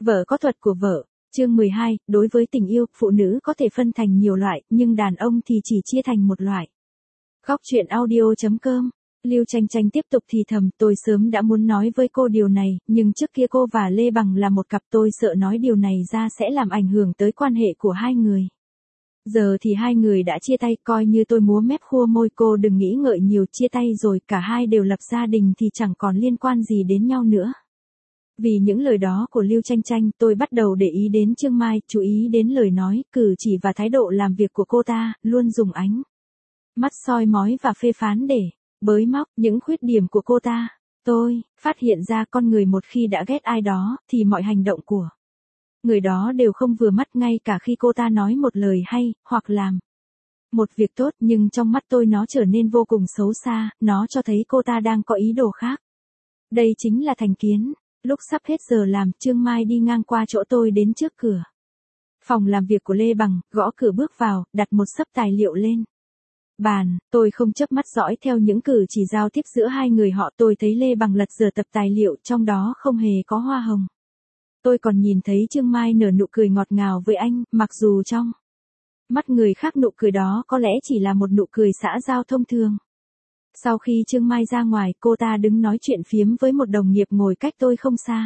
Vợ có thuật của vợ. Chương 12, đối với tình yêu, phụ nữ có thể phân thành nhiều loại, nhưng đàn ông thì chỉ chia thành một loại. Góc truyện audio.com. Lưu Tranh Tranh tiếp tục thì thầm, tôi sớm đã muốn nói với cô điều này, nhưng trước kia cô và Lê Bằng là một cặp, tôi sợ nói điều này ra sẽ làm ảnh hưởng tới quan hệ của hai người. Giờ thì hai người đã chia tay, coi như tôi múa mép khua môi, cô đừng nghĩ ngợi nhiều, chia tay rồi, cả hai đều lập gia đình thì chẳng còn liên quan gì đến nhau nữa. Vì những lời đó của Lưu Tranh Tranh, tôi bắt đầu để ý đến Trương Mai, chú ý đến lời nói, cử chỉ và thái độ làm việc của cô ta, luôn dùng ánh mắt soi mói và phê phán để bới móc những khuyết điểm của cô ta. Tôi phát hiện ra con người một khi đã ghét ai đó, thì mọi hành động của người đó đều không vừa mắt, ngay cả khi cô ta nói một lời hay, hoặc làm một việc tốt, nhưng trong mắt tôi nó trở nên vô cùng xấu xa, nó cho thấy cô ta đang có ý đồ khác. Đây chính là thành kiến. Lúc sắp hết giờ làm, Trương Mai đi ngang qua chỗ tôi đến trước cửa phòng làm việc của Lê Bằng, gõ cửa bước vào, đặt một xấp tài liệu lên bàn. Tôi không chớp mắt dõi theo những cử chỉ giao tiếp giữa hai người họ, tôi thấy Lê Bằng lật dở tập tài liệu, trong đó không hề có hoa hồng. Tôi còn nhìn thấy Trương Mai nở nụ cười ngọt ngào với anh, mặc dù trong mắt người khác nụ cười đó có lẽ chỉ là một nụ cười xã giao thông thường. Sau khi Trương Mai ra ngoài, cô ta đứng nói chuyện phiếm với một đồng nghiệp ngồi cách tôi không xa.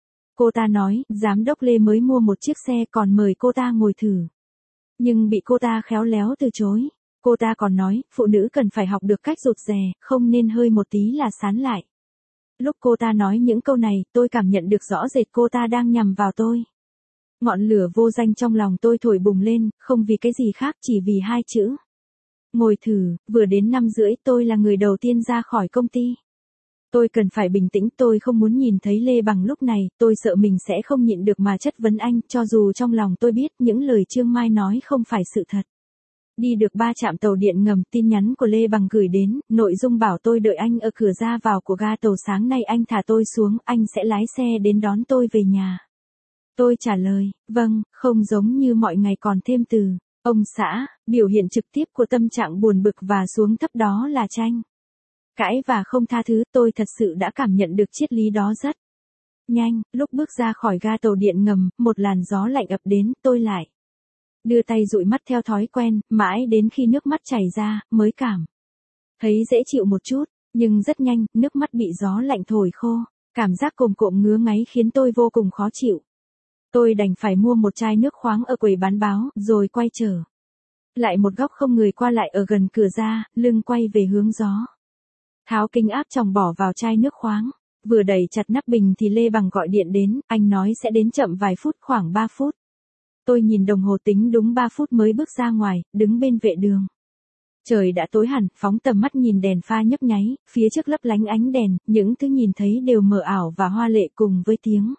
Cô ta nói, giám đốc Lê mới mua một chiếc xe, còn mời cô ta ngồi thử. Nhưng bị cô ta khéo léo từ chối. Cô ta còn nói, phụ nữ cần phải học được cách rụt rè, không nên hơi một tí là sán lại. Lúc cô ta nói những câu này, tôi cảm nhận được rõ rệt cô ta đang nhằm vào tôi. Ngọn lửa vô danh trong lòng tôi thổi bùng lên, không vì cái gì khác, chỉ vì hai chữ. Ngồi thử. Vừa đến 5:30 tôi là người đầu tiên ra khỏi công ty. Tôi cần phải bình tĩnh, tôi không muốn nhìn thấy Lê Bằng lúc này, tôi sợ mình sẽ không nhịn được mà chất vấn anh, cho dù trong lòng tôi biết những lời Trương Mai nói không phải sự thật. Đi được 3 trạm tàu điện ngầm, tin nhắn của Lê Bằng gửi đến, nội dung bảo tôi đợi anh ở cửa ra vào của ga tàu, sáng nay anh thả tôi xuống, anh sẽ lái xe đến đón tôi về nhà. Tôi trả lời, vâng, không giống như mọi ngày, còn thêm từ ông xã. Biểu hiện trực tiếp của tâm trạng buồn bực và xuống thấp đó là tranh cãi và không tha thứ. Tôi thật sự đã cảm nhận được triết lý đó rất nhanh. Lúc bước ra khỏi ga tàu điện ngầm, một làn gió lạnh ập đến, tôi lại đưa tay dụi mắt theo thói quen, mãi đến khi nước mắt chảy ra, mới cảm thấy dễ chịu một chút, nhưng rất nhanh, nước mắt bị gió lạnh thổi khô. Cảm giác cồm cộm ngứa ngáy khiến tôi vô cùng khó chịu. Tôi đành phải mua một chai nước khoáng ở quầy bán báo, rồi quay trở lại một góc không người qua lại ở gần cửa ra, lưng quay về hướng gió. Tháo kính áp tròng bỏ vào chai nước khoáng. Vừa đẩy chặt nắp bình thì Lê Bằng gọi điện đến, anh nói sẽ đến chậm vài phút, khoảng 3 phút. Tôi nhìn đồng hồ tính đúng 3 phút mới bước ra ngoài, đứng bên vệ đường. Trời đã tối hẳn, phóng tầm mắt nhìn đèn pha nhấp nháy, phía trước lấp lánh ánh đèn, những thứ nhìn thấy đều mờ ảo và hoa lệ, cùng với tiếng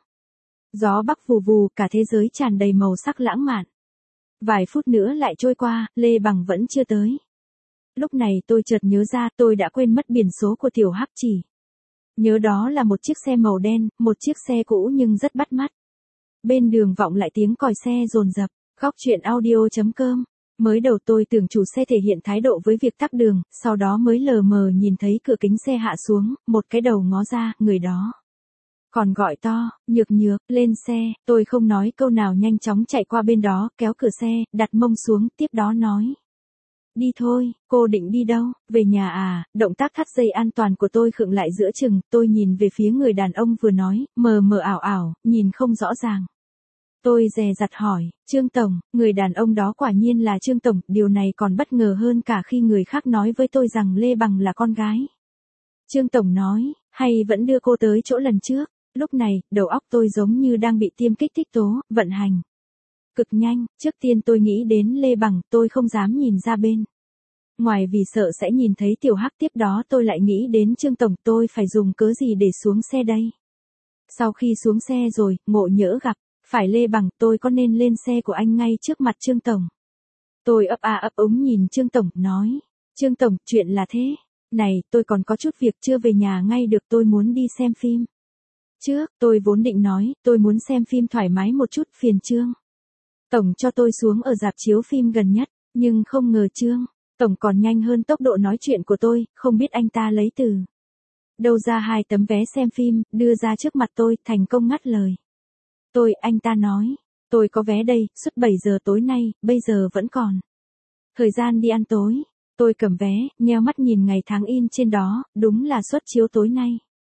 gió bắc vù vù, cả thế giới tràn đầy màu sắc lãng mạn. Vài phút nữa lại trôi qua, Lê Bằng vẫn chưa tới. Lúc này tôi chợt nhớ ra, tôi đã quên mất biển số của Tiểu Hắc, chỉ nhớ đó là một chiếc xe màu đen, một chiếc xe cũ nhưng rất bắt mắt. Bên đường vọng lại tiếng còi xe dồn dập. Góc truyện audio.com. Mới đầu tôi tưởng chủ xe thể hiện thái độ với việc tắc đường, sau đó mới lờ mờ nhìn thấy cửa kính xe hạ xuống, một cái đầu ngó ra, người đó còn gọi to, nhược nhược, lên xe. Tôi không nói câu nào, nhanh chóng chạy qua bên đó, kéo cửa xe, đặt mông xuống, tiếp đó nói. Đi thôi. Cô định đi đâu? Về nhà à? Động tác thắt dây an toàn của tôi khựng lại giữa chừng, tôi nhìn về phía người đàn ông vừa nói, mờ mờ ảo ảo, nhìn không rõ ràng. Tôi dè dặt hỏi, Trương Tổng. Người đàn ông đó quả nhiên là Trương Tổng, điều này còn bất ngờ hơn cả khi người khác nói với tôi rằng Lê Bằng là con gái Trương Tổng nói, hay vẫn đưa cô tới chỗ lần trước. Lúc này, đầu óc tôi giống như đang bị tiêm kích thích tố, vận hành cực nhanh. Trước tiên tôi nghĩ đến Lê Bằng, tôi không dám nhìn ra bên ngoài vì sợ sẽ nhìn thấy Tiểu Hắc, tiếp đó tôi lại nghĩ đến Trương Tổng, tôi phải dùng cớ gì để xuống xe đây. Sau khi xuống xe rồi, ngộ nhỡ gặp phải Lê Bằng, tôi có nên lên xe của anh ngay trước mặt Trương Tổng? Tôi ấp a ấp úng nhìn Trương Tổng, nói, Trương Tổng, chuyện là thế này, tôi còn có chút việc chưa về nhà ngay được, tôi muốn đi xem phim trước. Tôi vốn định nói, tôi muốn xem phim thoải mái một chút, phiền Trương Tổng cho tôi xuống ở rạp chiếu phim gần nhất, nhưng không ngờ Trương Tổng còn nhanh hơn tốc độ nói chuyện của tôi, không biết anh ta lấy từ đâu ra 2 tấm vé xem phim, đưa ra trước mặt tôi, thành công ngắt lời Anh ta nói. Tôi có vé đây, suốt 7 giờ tối nay, bây giờ vẫn còn. Thời gian đi ăn tối. Tôi cầm vé, nheo mắt nhìn ngày tháng in trên đó, đúng là suất chiếu tối nay.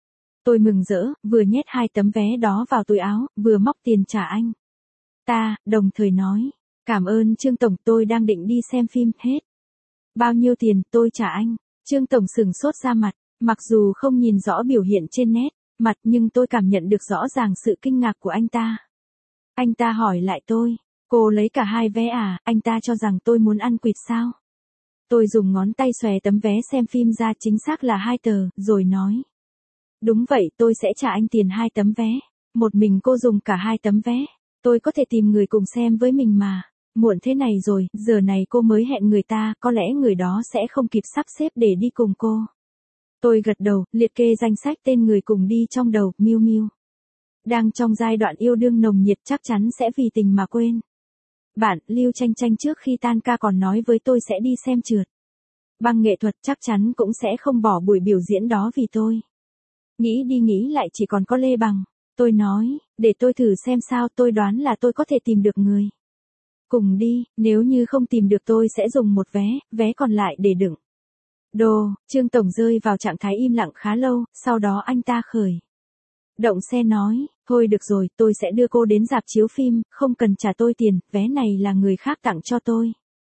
Tôi mừng rỡ, vừa nhét 2 tấm vé đó vào túi áo, vừa móc tiền trả anh ta, đồng thời nói. Cảm ơn Trương Tổng, tôi đang định đi xem phim, hết. Bao nhiêu tiền, tôi trả anh. Trương Tổng sửng sốt ra mặt, mặc dù không nhìn rõ biểu hiện trên nét mặt nhưng tôi cảm nhận được rõ ràng sự kinh ngạc của anh ta. Anh ta hỏi lại tôi, cô lấy cả 2 vé à, anh ta cho rằng tôi muốn ăn quỵt sao? Tôi dùng ngón tay xòe tấm vé xem phim ra, chính xác là 2 tờ, rồi nói. Đúng vậy, tôi sẽ trả anh tiền 2 tấm vé. Một mình cô dùng cả 2 tấm vé. Tôi có thể tìm người cùng xem với mình mà. Muộn thế này rồi, giờ này cô mới hẹn người ta, có lẽ người đó sẽ không kịp sắp xếp để đi cùng cô. Tôi gật đầu, liệt kê danh sách tên người cùng đi trong đầu, Miu Miu. Đang trong giai đoạn yêu đương nồng nhiệt, chắc chắn sẽ vì tình mà quên. Bạn, Lưu Chanh Chanh trước khi tan ca còn nói với tôi sẽ đi xem trượt băng nghệ thuật, chắc chắn cũng sẽ không bỏ buổi biểu diễn đó vì tôi. Nghĩ đi nghĩ lại chỉ còn có Lê Bằng. Tôi nói, để tôi thử xem sao, tôi đoán là tôi có thể tìm được người cùng đi, nếu như không tìm được tôi sẽ dùng một vé còn lại để đựng đồ. Trương Tổng rơi vào trạng thái im lặng khá lâu, sau đó anh ta khởi động xe nói, thôi được rồi, tôi sẽ đưa cô đến rạp chiếu phim, không cần trả tôi tiền, vé này là người khác tặng cho tôi.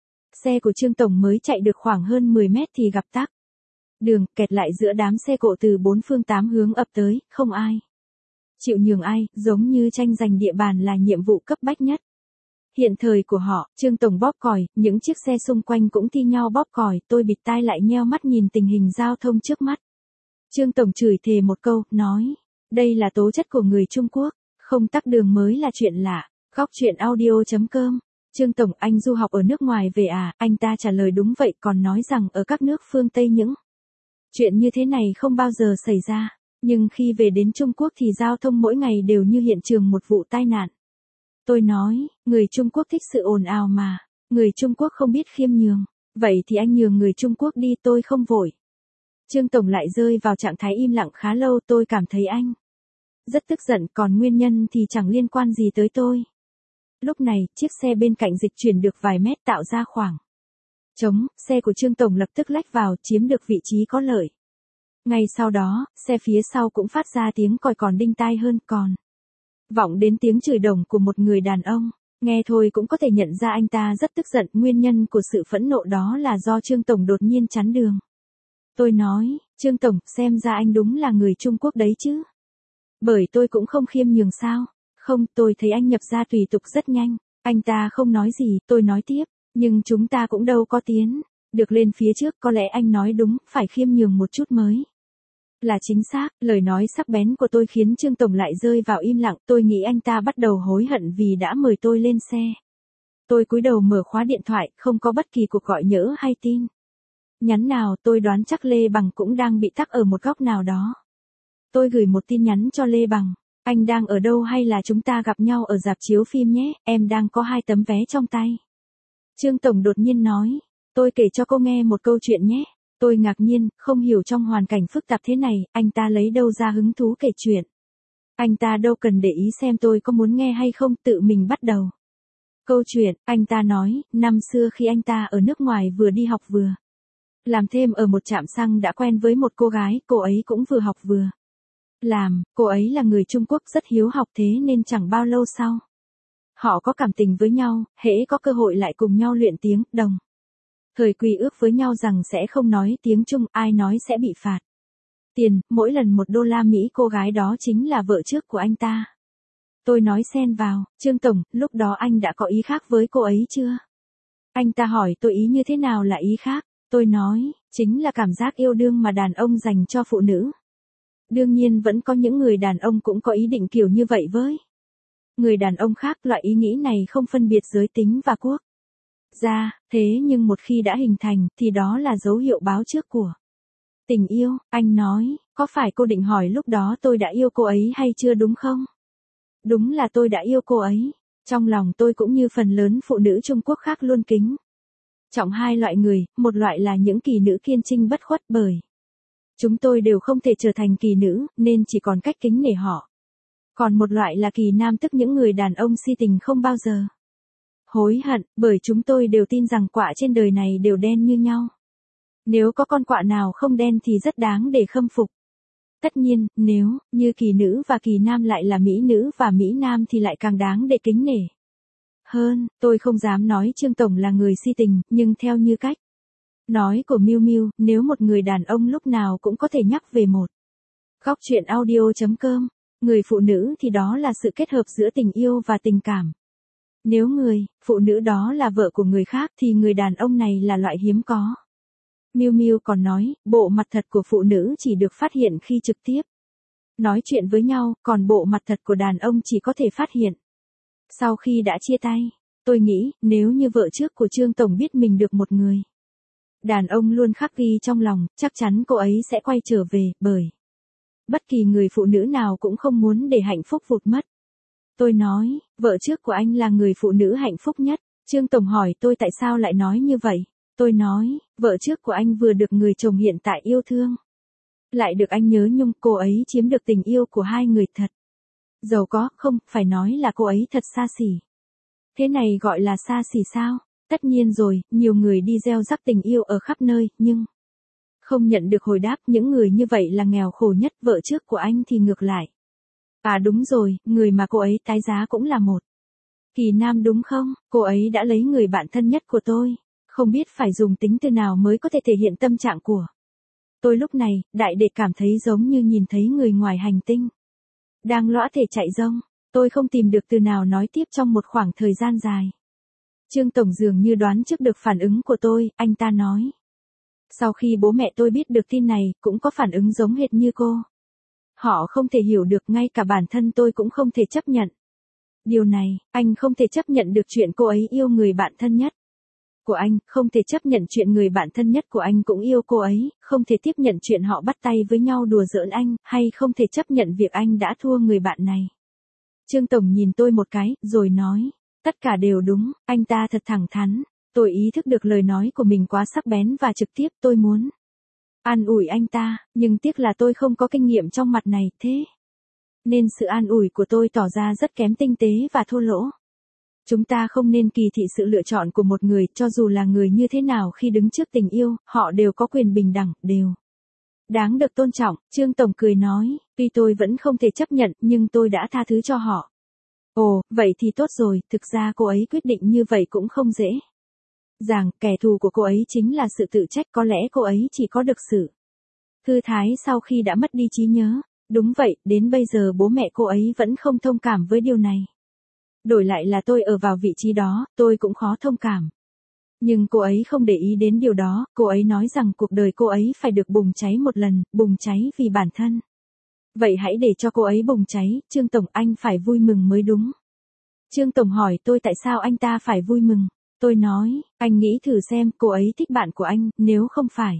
Xe của Trương Tổng mới chạy được khoảng hơn 10 mét thì gặp tắc đường, kẹt lại giữa đám xe cộ từ 4 phương 8 hướng ập tới, không ai chịu nhường ai, giống như tranh giành địa bàn là nhiệm vụ cấp bách nhất hiện thời của họ. Trương Tổng bóp còi, những chiếc xe xung quanh cũng thi nhau bóp còi, tôi bịt tai lại nheo mắt nhìn tình hình giao thông trước mắt. Trương Tổng chửi thề một câu, nói, đây là tố chất của người Trung Quốc, không tắc đường mới là chuyện lạ. Góc truyện audio.com. Trương Tổng, anh du học ở nước ngoài về à? Anh ta trả lời đúng vậy, còn nói rằng ở các nước phương Tây những chuyện như thế này không bao giờ xảy ra. Nhưng khi về đến Trung Quốc thì giao thông mỗi ngày đều như hiện trường một vụ tai nạn. Tôi nói, người Trung Quốc thích sự ồn ào mà. Người Trung Quốc không biết khiêm nhường. Vậy thì anh nhường người Trung Quốc đi, tôi không vội. Trương Tổng lại rơi vào trạng thái im lặng khá lâu, tôi cảm thấy anh rất tức giận, còn nguyên nhân thì chẳng liên quan gì tới tôi. Lúc này, chiếc xe bên cạnh dịch chuyển được vài mét tạo ra khoảng trống, xe của Trương Tổng lập tức lách vào, chiếm được vị trí có lợi. Ngay sau đó, xe phía sau cũng phát ra tiếng còi còn đinh tai hơn, còn vọng đến tiếng chửi đồng của một người đàn ông. Nghe thôi cũng có thể nhận ra anh ta rất tức giận, nguyên nhân của sự phẫn nộ đó là do Trương Tổng đột nhiên chắn đường. Tôi nói, Trương Tổng, xem ra anh đúng là người Trung Quốc đấy chứ. Bởi tôi cũng không khiêm nhường sao. Không, tôi thấy anh nhập ra tùy tục rất nhanh. Anh ta không nói gì, tôi nói tiếp, nhưng chúng ta cũng đâu có tiến được lên phía trước, có lẽ anh nói đúng, phải khiêm nhường một chút mới là chính xác. Lời nói sắc bén của tôi khiến Trương Tổng lại rơi vào im lặng, tôi nghĩ anh ta bắt đầu hối hận vì đã mời tôi lên xe. Tôi cúi đầu mở khóa điện thoại, không có bất kỳ cuộc gọi nhỡ hay tin nhắn nào, tôi đoán chắc Lê Bằng cũng đang bị tắc ở một góc nào đó. Tôi gửi một tin nhắn cho Lê Bằng, anh đang ở đâu hay là chúng ta gặp nhau ở rạp chiếu phim nhé, em đang có 2 tấm vé trong tay. Trương Tổng đột nhiên nói, tôi kể cho cô nghe một câu chuyện nhé. Tôi ngạc nhiên, không hiểu trong hoàn cảnh phức tạp thế này, anh ta lấy đâu ra hứng thú kể chuyện. Anh ta đâu cần để ý xem tôi có muốn nghe hay không, tự mình bắt đầu câu chuyện. Anh ta nói, năm xưa khi anh ta ở nước ngoài vừa đi học vừa làm thêm ở một trạm xăng đã quen với một cô gái, cô ấy cũng vừa học vừa làm, cô ấy là người Trung Quốc rất hiếu học, thế nên chẳng bao lâu sau họ có cảm tình với nhau, hễ có cơ hội lại cùng nhau luyện tiếng, đồng thời quy ước với nhau rằng sẽ không nói tiếng Trung, ai nói sẽ bị phạt tiền, mỗi lần $1, cô gái đó chính là vợ trước của anh ta. Tôi nói xen vào, Trương Tổng, lúc đó anh đã có ý khác với cô ấy chưa? Anh ta hỏi tôi ý như thế nào là ý khác? Tôi nói, chính là cảm giác yêu đương mà đàn ông dành cho phụ nữ. Đương nhiên vẫn có những người đàn ông cũng có ý định kiểu như vậy với người đàn ông khác, loại ý nghĩ này không phân biệt giới tính và quốc gia, thế nhưng một khi đã hình thành thì đó là dấu hiệu báo trước của tình yêu. Anh nói, có phải cô định hỏi lúc đó tôi đã yêu cô ấy hay chưa đúng không? Đúng là tôi đã yêu cô ấy. Trong lòng tôi cũng như phần lớn phụ nữ Trung Quốc khác luôn kính trọng 2 loại người, một loại là những kỳ nữ kiên trinh bất khuất, bởi chúng tôi đều không thể trở thành kỳ nữ, nên chỉ còn cách kính nể họ. Còn một loại là kỳ nam, tức những người đàn ông si tình không bao giờ hối hận, bởi chúng tôi đều tin rằng quạ trên đời này đều đen như nhau. Nếu có con quạ nào không đen thì rất đáng để khâm phục. Tất nhiên, nếu như kỳ nữ và kỳ nam lại là mỹ nữ và mỹ nam thì lại càng đáng để kính nể hơn. Tôi không dám nói Trương Tổng là người si tình, nhưng theo như cách nói của Miu Miu, nếu một người đàn ông lúc nào cũng có thể nhắc về một góc chuyện audio.com, người phụ nữ thì đó là sự kết hợp giữa tình yêu và tình cảm. Nếu người phụ nữ đó là vợ của người khác thì người đàn ông này là loại hiếm có. Miu Miu còn nói, bộ mặt thật của phụ nữ chỉ được phát hiện khi trực tiếp nói chuyện với nhau, còn bộ mặt thật của đàn ông chỉ có thể phát hiện sau khi đã chia tay. Tôi nghĩ, nếu như vợ trước của Trương Tổng biết mình được một người đàn ông luôn khắc ghi trong lòng, chắc chắn cô ấy sẽ quay trở về, bởi bất kỳ người phụ nữ nào cũng không muốn để hạnh phúc vụt mất. Tôi nói, vợ trước của anh là người phụ nữ hạnh phúc nhất. Trương Tổng hỏi tôi tại sao lại nói như vậy. Tôi nói, vợ trước của anh vừa được người chồng hiện tại yêu thương, lại được anh nhớ nhung, cô ấy chiếm được tình yêu của hai người thật giàu có, không, phải nói là cô ấy thật xa xỉ. Thế này gọi là xa xỉ sao? Tất nhiên rồi, nhiều người đi gieo rắc tình yêu ở khắp nơi, nhưng không nhận được hồi đáp, những người như vậy là nghèo khổ nhất. Vợ trước của anh thì ngược lại. À đúng rồi, người mà cô ấy tái giá cũng là một kỳ nam đúng không? Cô ấy đã lấy người bạn thân nhất của tôi. Không biết phải dùng tính từ nào mới có thể thể hiện tâm trạng của tôi lúc này. Đại đệ cảm thấy giống như nhìn thấy người ngoài hành tinh đang lõa thể chạy rông. Tôi không tìm được từ nào nói tiếp trong một khoảng thời gian dài. Trương Tổng dường như đoán trước được phản ứng của tôi, anh ta nói. Sau khi bố mẹ tôi biết được tin này, cũng có phản ứng giống hệt như cô. Họ không thể hiểu được, ngay cả bản thân tôi cũng không thể chấp nhận điều này. Anh không thể chấp nhận được chuyện cô ấy yêu người bạn thân nhất của anh, không thể chấp nhận chuyện người bạn thân nhất của anh cũng yêu cô ấy, không thể tiếp nhận chuyện họ bắt tay với nhau đùa giỡn anh, hay không thể chấp nhận việc anh đã thua người bạn này. Trương Tổng nhìn tôi một cái, rồi nói, tất cả đều đúng. Anh ta thật thẳng thắn. Tôi ý thức được lời nói của mình quá sắc bén và trực tiếp. Tôi muốn an ủi anh ta, nhưng tiếc là tôi không có kinh nghiệm trong mặt này, thế nên sự an ủi của tôi tỏ ra rất kém tinh tế và thô lỗ. Chúng ta không nên kỳ thị sự lựa chọn của một người, cho dù là người như thế nào, khi đứng trước tình yêu, họ đều có quyền bình đẳng, đều đáng được tôn trọng. Trương Tổng cười nói, tuy tôi vẫn không thể chấp nhận, nhưng tôi đã tha thứ cho họ. Ồ, vậy thì tốt rồi, thực ra cô ấy quyết định như vậy cũng không dễ dàng, kẻ thù của cô ấy chính là sự tự trách, có lẽ cô ấy chỉ có được sự thư thái sau khi đã mất đi trí nhớ. Đúng vậy, đến bây giờ bố mẹ cô ấy vẫn không thông cảm với điều này. Đổi lại là tôi ở vào vị trí đó, tôi cũng khó thông cảm. Nhưng cô ấy không để ý đến điều đó, cô ấy nói rằng cuộc đời cô ấy phải được bùng cháy một lần, bùng cháy vì bản thân. Vậy hãy để cho cô ấy bùng cháy. Trương Tổng, anh phải vui mừng mới đúng. Trương Tổng hỏi tôi tại sao anh ta phải vui mừng. Tôi nói, anh nghĩ thử xem, cô ấy thích bạn của anh, nếu không phải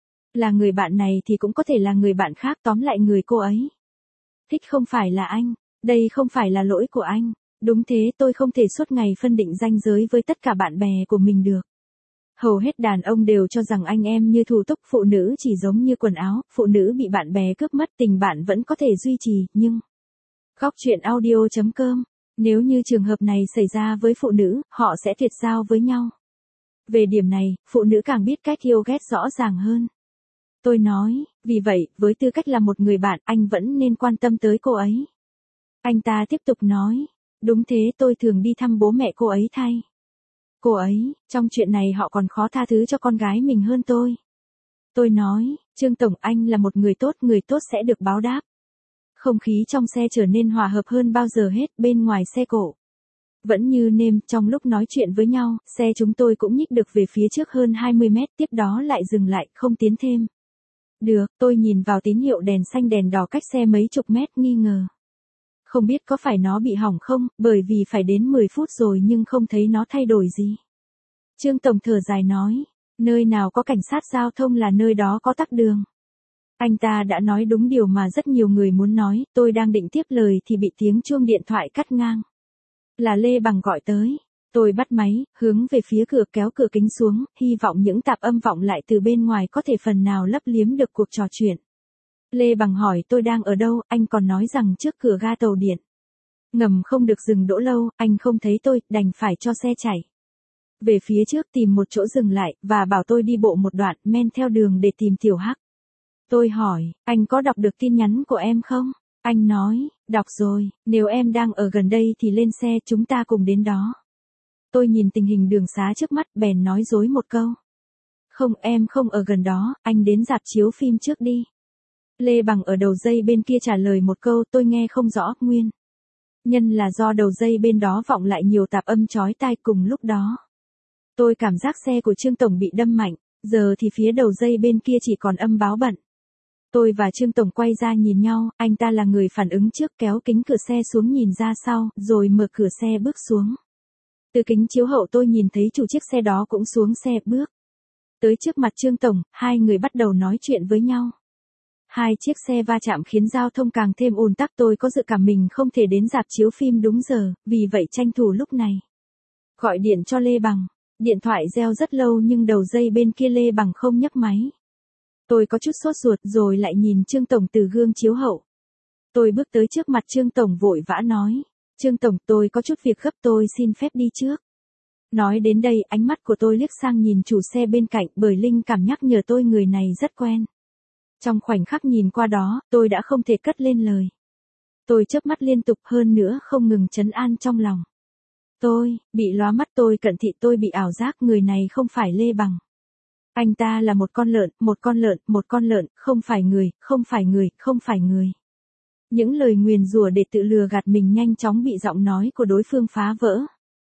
là người bạn này thì cũng có thể là người bạn khác, tóm lại người cô ấy thích không phải là anh. Đây không phải là lỗi của anh. Đúng thế, tôi không thể suốt ngày phân định ranh giới với tất cả bạn bè của mình được. Hầu hết đàn ông đều cho rằng anh em như thủ túc, phụ nữ chỉ giống như quần áo, phụ nữ bị bạn bè cướp mất, tình bạn vẫn có thể duy trì, nhưng góc chuyện audio.com, nếu như trường hợp này xảy ra với phụ nữ, họ sẽ tuyệt giao với nhau. Về điểm này, phụ nữ càng biết cách yêu ghét rõ ràng hơn. Tôi nói, vì vậy, với tư cách là một người bạn, anh vẫn nên quan tâm tới cô ấy. Anh ta tiếp tục nói, đúng thế, tôi thường đi thăm bố mẹ cô ấy thay cô ấy, trong chuyện này họ còn khó tha thứ cho con gái mình hơn tôi. Tôi nói, Trương Tổng, anh là một người tốt sẽ được báo đáp. Không khí trong xe trở nên hòa hợp hơn bao giờ hết, bên ngoài xe cộ vẫn như nêm. Trong lúc nói chuyện với nhau, xe chúng tôi cũng nhích được về phía trước hơn 20 mét, tiếp đó lại dừng lại, không tiến thêm được. Tôi nhìn vào tín hiệu đèn xanh đèn đỏ cách xe mấy chục mét, nghi ngờ. Không biết có phải nó bị hỏng không, bởi vì phải đến 10 phút rồi nhưng không thấy nó thay đổi gì. Trương Tổng thở dài nói, nơi nào có cảnh sát giao thông là nơi đó có tắc đường. Anh ta đã nói đúng điều mà rất nhiều người muốn nói. Tôi đang định tiếp lời thì bị tiếng chuông điện thoại cắt ngang. Là Lê Bằng gọi tới. Tôi bắt máy, hướng về phía cửa, kéo cửa kính xuống, hy vọng những tạp âm vọng lại từ bên ngoài có thể phần nào lấp liếm được cuộc trò chuyện. Lê Bằng hỏi tôi đang ở đâu, anh còn nói rằng trước cửa ga tàu điện ngầm không được dừng đỗ lâu, anh không thấy tôi, đành phải cho xe chạy về phía trước tìm một chỗ dừng lại, và bảo tôi đi bộ một đoạn, men theo đường để tìm Tiểu Hắc. Tôi hỏi, anh có đọc được tin nhắn của em không? Anh nói, đọc rồi, nếu em đang ở gần đây thì lên xe chúng ta cùng đến đó. Tôi nhìn tình hình đường xá trước mắt bèn nói dối một câu. Không, em không ở gần đó, anh đến rạp chiếu phim trước đi. Lê Bằng ở đầu dây bên kia trả lời một câu tôi nghe không rõ, nguyên nhân là do đầu dây bên đó vọng lại nhiều tạp âm chói tai cùng lúc đó. Tôi cảm giác xe của Trương Tổng bị đâm mạnh, giờ thì phía đầu dây bên kia chỉ còn âm báo bận. Tôi và Trương Tổng quay ra nhìn nhau, anh ta là người phản ứng trước kéo kính cửa xe xuống nhìn ra sau, rồi mở cửa xe bước xuống. Từ kính chiếu hậu tôi nhìn thấy chủ chiếc xe đó cũng xuống xe bước tới trước mặt Trương Tổng, hai người bắt đầu nói chuyện với nhau. Hai chiếc xe va chạm khiến giao thông càng thêm ùn tắc, tôi có dự cảm mình không thể đến rạp chiếu phim đúng giờ, vì vậy tranh thủ lúc này gọi điện cho Lê Bằng. Điện thoại reo rất lâu nhưng đầu dây bên kia Lê Bằng không nhấc máy. Tôi có chút sốt ruột rồi lại nhìn Trương Tổng từ gương chiếu hậu. Tôi bước tới trước mặt Trương Tổng vội vã nói. Trương Tổng, tôi có chút việc gấp, tôi xin phép đi trước. Nói đến đây ánh mắt của tôi liếc sang nhìn chủ xe bên cạnh bởi linh cảm nhắc nhở tôi người này rất quen. Trong khoảnh khắc nhìn qua đó, tôi đã không thể cất lên lời. Tôi chớp mắt liên tục hơn nữa không ngừng trấn an trong lòng. Tôi bị lóa mắt, tôi cận thị, tôi bị ảo giác người này không phải Lê Bằng. Anh ta là một con lợn, một con lợn, một con lợn, không phải người, không phải người, không phải người. Những lời nguyền rủa để tự lừa gạt mình nhanh chóng bị giọng nói của đối phương phá vỡ.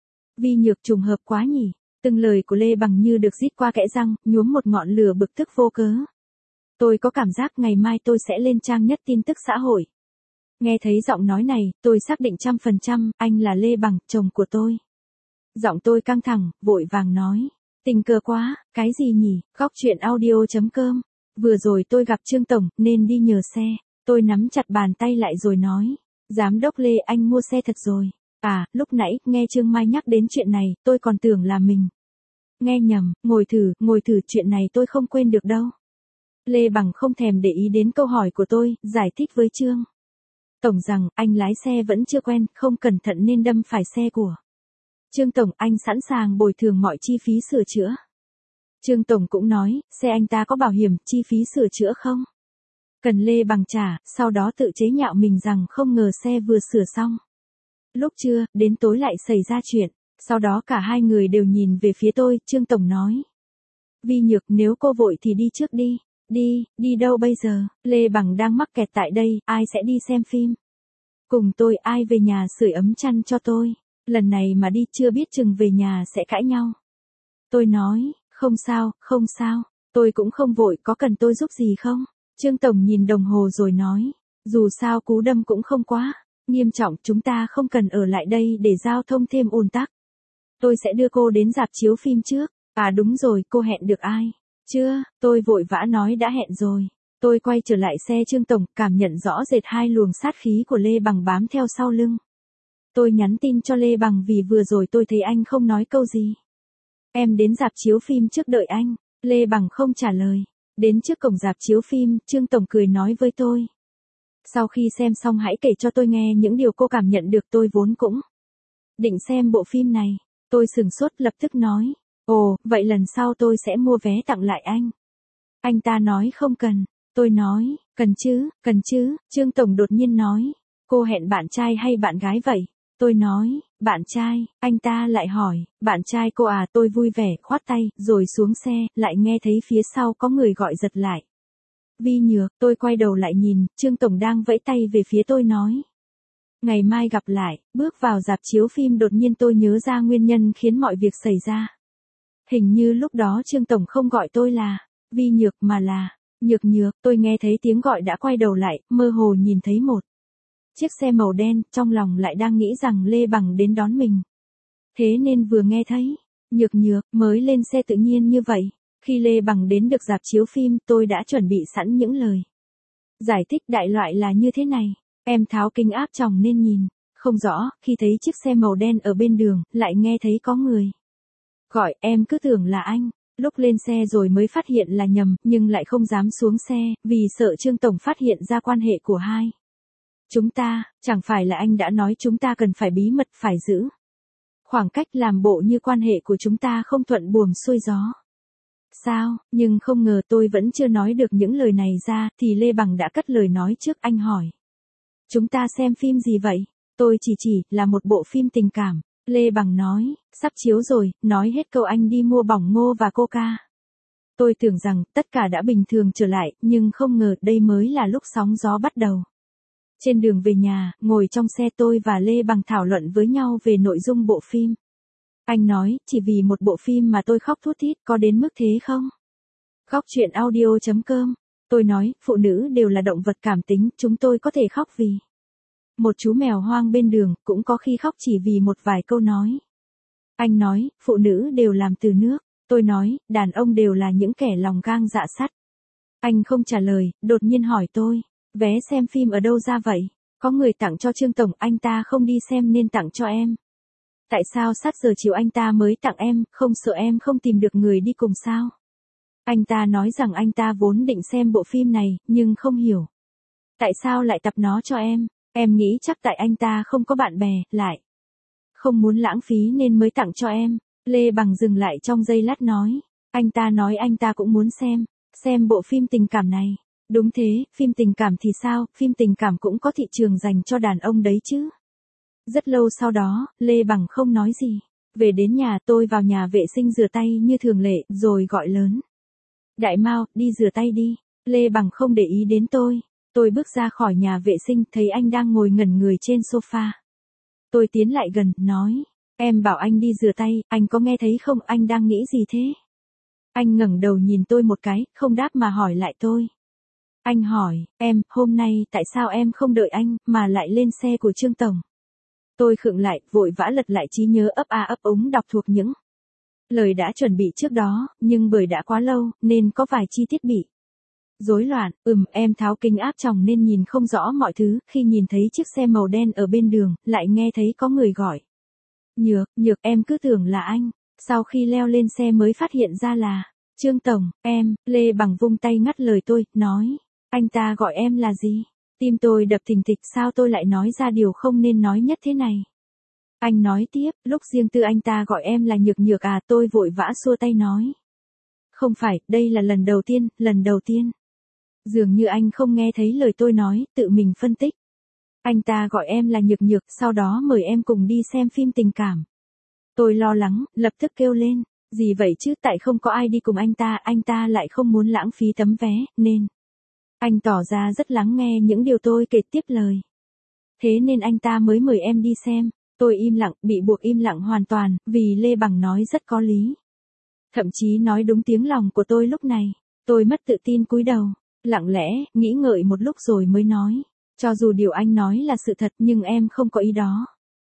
Vi Nhược, trùng hợp quá nhỉ. Từng lời của Lê Bằng như được rít qua kẽ răng, nhuốm một ngọn lửa bực tức vô cớ. Tôi có cảm giác ngày mai tôi sẽ lên trang nhất tin tức xã hội. Nghe thấy giọng nói này, tôi xác định 100%, anh là Lê Bằng, chồng của tôi. Giọng tôi căng thẳng, vội vàng nói. Tình cờ quá, cái gì nhỉ, góc chuyện audio.com. Vừa rồi tôi gặp Trương Tổng, nên đi nhờ xe. Tôi nắm chặt bàn tay lại rồi nói. Giám đốc Lê, anh mua xe thật rồi. À, lúc nãy, nghe Trương Mai nhắc đến chuyện này, tôi còn tưởng là mình nghe nhầm, ngồi thử, chuyện này tôi không quên được đâu. Lê Bằng không thèm để ý đến câu hỏi của tôi, giải thích với Trương Tổng rằng, anh lái xe vẫn chưa quen, không cẩn thận nên đâm phải xe của Trương Tổng, anh sẵn sàng bồi thường mọi chi phí sửa chữa. Trương Tổng cũng nói, xe anh ta có bảo hiểm, chi phí sửa chữa không cần Lê Bằng trả, sau đó tự chế nhạo mình rằng không ngờ xe vừa sửa xong. Lúc trưa, đến tối lại xảy ra chuyện, sau đó cả hai người đều nhìn về phía tôi, Trương Tổng nói. Vi Nhược, nếu cô vội thì đi trước đi. Đi đâu bây giờ? Lê Bằng đang mắc kẹt tại đây, ai sẽ đi xem phim cùng tôi, ai về nhà sưởi ấm chăn cho tôi. Lần này mà đi chưa biết chừng về nhà sẽ cãi nhau. Tôi nói, không sao, tôi cũng không vội, có cần tôi giúp gì không? Trương Tổng nhìn đồng hồ rồi nói, dù sao cú đâm cũng không quá nghiêm trọng, chúng ta không cần ở lại đây để giao thông thêm ùn tắc. Tôi sẽ đưa cô đến rạp chiếu phim trước. À đúng rồi, cô hẹn được ai? Chưa, tôi vội vã nói đã hẹn rồi. Tôi quay trở lại xe Trương Tổng, cảm nhận rõ rệt hai luồng sát khí của Lê Bằng bám theo sau lưng. Tôi nhắn tin cho Lê Bằng vì vừa rồi tôi thấy anh không nói câu gì. Em đến rạp chiếu phim trước đợi anh. Lê Bằng không trả lời. Đến trước cổng rạp chiếu phim, Trương Tổng cười nói với tôi. Sau khi xem xong hãy kể cho tôi nghe những điều cô cảm nhận được, tôi vốn cũng định xem bộ phim này. Tôi sửng sốt lập tức nói. Ồ, vậy lần sau tôi sẽ mua vé tặng lại anh. Anh ta nói không cần. Tôi nói, cần chứ, Trương Tổng đột nhiên nói. Cô hẹn bạn trai hay bạn gái vậy? Tôi nói, bạn trai, anh ta lại hỏi, bạn trai cô à, tôi vui vẻ, khoát tay, rồi xuống xe, lại nghe thấy phía sau có người gọi giật lại. Vi Nhược, tôi quay đầu lại nhìn, Trương Tổng đang vẫy tay về phía tôi nói. Ngày mai gặp lại, bước vào rạp chiếu phim đột nhiên tôi nhớ ra nguyên nhân khiến mọi việc xảy ra. Hình như lúc đó Trương Tổng không gọi tôi là Vi Nhược mà là Nhược, tôi nghe thấy tiếng gọi đã quay đầu lại, mơ hồ nhìn thấy một chiếc xe màu đen, trong lòng lại đang nghĩ rằng Lê Bằng đến đón mình. Thế nên vừa nghe thấy Nhược mới lên xe tự nhiên như vậy. Khi Lê Bằng đến được rạp chiếu phim, tôi đã chuẩn bị sẵn những lời giải thích đại loại là như thế này. Em tháo kính áp tròng nên nhìn không rõ, khi thấy chiếc xe màu đen ở bên đường, lại nghe thấy có người gọi, em cứ tưởng là anh. Lúc lên xe rồi mới phát hiện là nhầm, nhưng lại không dám xuống xe, vì sợ Trương Tổng phát hiện ra quan hệ của hai chúng ta, chẳng phải là anh đã nói chúng ta cần phải bí mật phải giữ khoảng cách, làm bộ như quan hệ của chúng ta không thuận buồm xuôi gió. Sao, nhưng không ngờ tôi vẫn chưa nói được những lời này ra, thì Lê Bằng đã cất lời nói trước. Anh hỏi. Chúng ta xem phim gì vậy? Tôi chỉ là một bộ phim tình cảm. Lê Bằng nói, sắp chiếu rồi, nói hết câu anh đi mua bỏng ngô và coca. Tôi tưởng rằng tất cả đã bình thường trở lại, nhưng không ngờ đây mới là lúc sóng gió bắt đầu. Trên đường về nhà, ngồi trong xe tôi và Lê Bằng thảo luận với nhau về nội dung bộ phim. Anh nói, chỉ vì một bộ phim mà tôi khóc thút thít, có đến mức thế không? Khóc chuyện audio.com. Tôi nói, phụ nữ đều là động vật cảm tính, chúng tôi có thể khóc vì một chú mèo hoang bên đường, cũng có khi khóc chỉ vì một vài câu nói. Anh nói, phụ nữ đều làm từ nước. Tôi nói, đàn ông đều là những kẻ lòng gang dạ sắt. Anh không trả lời, đột nhiên hỏi tôi, vé xem phim ở đâu ra vậy? Có người tặng cho Trương Tổng, anh ta không đi xem nên tặng cho em. Tại sao sát giờ chiều anh ta mới tặng em, không sợ em không tìm được người đi cùng sao? Anh ta nói rằng anh ta vốn định xem bộ phim này, nhưng không hiểu tại sao lại tập nó cho em. Em nghĩ chắc tại anh ta không có bạn bè, lại không muốn lãng phí nên mới tặng cho em. Lê Bằng dừng lại trong giây lát nói, anh ta nói anh ta cũng muốn xem bộ phim tình cảm này. Đúng thế, phim tình cảm thì sao, phim tình cảm cũng có thị trường dành cho đàn ông đấy chứ. Rất lâu sau đó, Lê Bằng không nói gì. Về đến nhà, tôi vào nhà vệ sinh rửa tay như thường lệ, rồi gọi lớn. Đại Mao, đi rửa tay đi. Lê Bằng không để ý đến tôi. Tôi bước ra khỏi nhà vệ sinh, thấy anh đang ngồi ngẩn người trên sofa. Tôi tiến lại gần, nói, em bảo anh đi rửa tay, anh có nghe thấy không, anh đang nghĩ gì thế? Anh ngẩng đầu nhìn tôi một cái, không đáp mà hỏi lại tôi. Anh hỏi, em, hôm nay tại sao em không đợi anh, mà lại lên xe của Trương Tổng? Tôi khựng lại, vội vã lật lại trí nhớ ấp a ấp úng đọc thuộc những lời đã chuẩn bị trước đó, nhưng bởi đã quá lâu, nên có vài chi tiết bị rối loạn. Em tháo kính áp tròng nên nhìn không rõ mọi thứ, khi nhìn thấy chiếc xe màu đen ở bên đường, lại nghe thấy có người gọi. Nhược, em cứ tưởng là anh. Sau khi leo lên xe mới phát hiện ra là Trương Tổng, Lê Bằng vung tay ngắt lời tôi, nói, anh ta gọi em là gì? Tim tôi đập thình thịch, sao tôi lại nói ra điều không nên nói nhất thế này? Anh nói tiếp, lúc riêng tư anh ta gọi em là Nhược à, tôi vội vã xua tay nói. Không phải, đây là lần đầu tiên. Dường như anh không nghe thấy lời tôi nói, tự mình phân tích. Anh ta gọi em là Nhược, sau đó mời em cùng đi xem phim tình cảm. Tôi lo lắng, lập tức kêu lên, gì vậy chứ, tại không có ai đi cùng anh ta lại không muốn lãng phí tấm vé, nên. Anh tỏ ra rất lắng nghe những điều tôi kể tiếp lời. Thế nên anh ta mới mời em đi xem. Tôi im lặng, bị buộc im lặng hoàn toàn, vì Lê Bằng nói rất có lý. Thậm chí nói đúng tiếng lòng của tôi lúc này. Tôi mất tự tin cúi đầu, lặng lẽ, nghĩ ngợi một lúc rồi mới nói. Cho dù điều anh nói là sự thật nhưng em không có ý đó.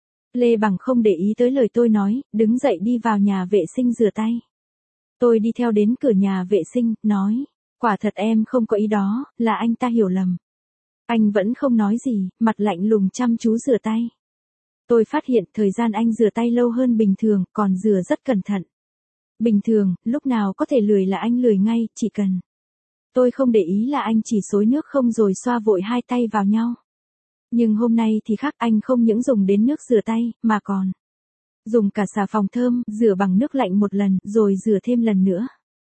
Lê Bằng không để ý tới lời tôi nói, đứng dậy đi vào nhà vệ sinh rửa tay. Tôi đi theo đến cửa nhà vệ sinh, nói. Quả thật em không có ý đó, là anh ta hiểu lầm. Anh vẫn không nói gì, mặt lạnh lùng chăm chú rửa tay. Tôi phát hiện thời gian anh rửa tay lâu hơn bình thường, còn rửa rất cẩn thận. Bình thường, lúc nào có thể lười là anh lười ngay, chỉ cần. Tôi không để ý là anh chỉ xối nước không rồi xoa vội hai tay vào nhau. Nhưng hôm nay thì khác, anh không những dùng đến nước rửa tay, mà còn dùng cả xà phòng thơm, rửa bằng nước lạnh một lần, rồi rửa thêm lần nữa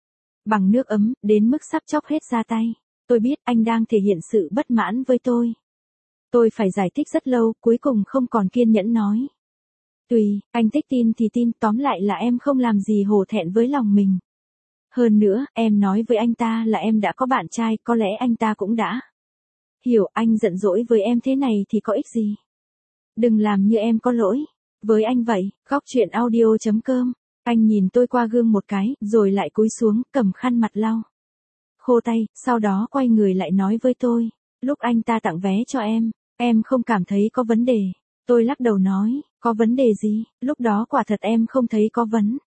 bằng nước ấm, đến mức sắp chóc hết ra tay. Tôi biết anh đang thể hiện sự bất mãn với tôi. Tôi phải giải thích rất lâu, cuối cùng không còn kiên nhẫn nói. Tùy, anh thích tin thì tin, tóm lại là em không làm gì hổ thẹn với lòng mình. Hơn nữa, em nói với anh ta là em đã có bạn trai, có lẽ anh ta cũng đã hiểu. Anh giận dỗi với em thế này thì có ích gì. Đừng làm như em có lỗi với anh vậy. Khóc chuyện audio.com. Anh nhìn tôi qua gương một cái, rồi lại cúi xuống, cầm khăn mặt lau khô tay, sau đó quay người lại nói với tôi. Lúc anh ta tặng vé cho em không cảm thấy có vấn đề. Tôi lắc đầu nói, có vấn đề gì, lúc đó quả thật em không thấy có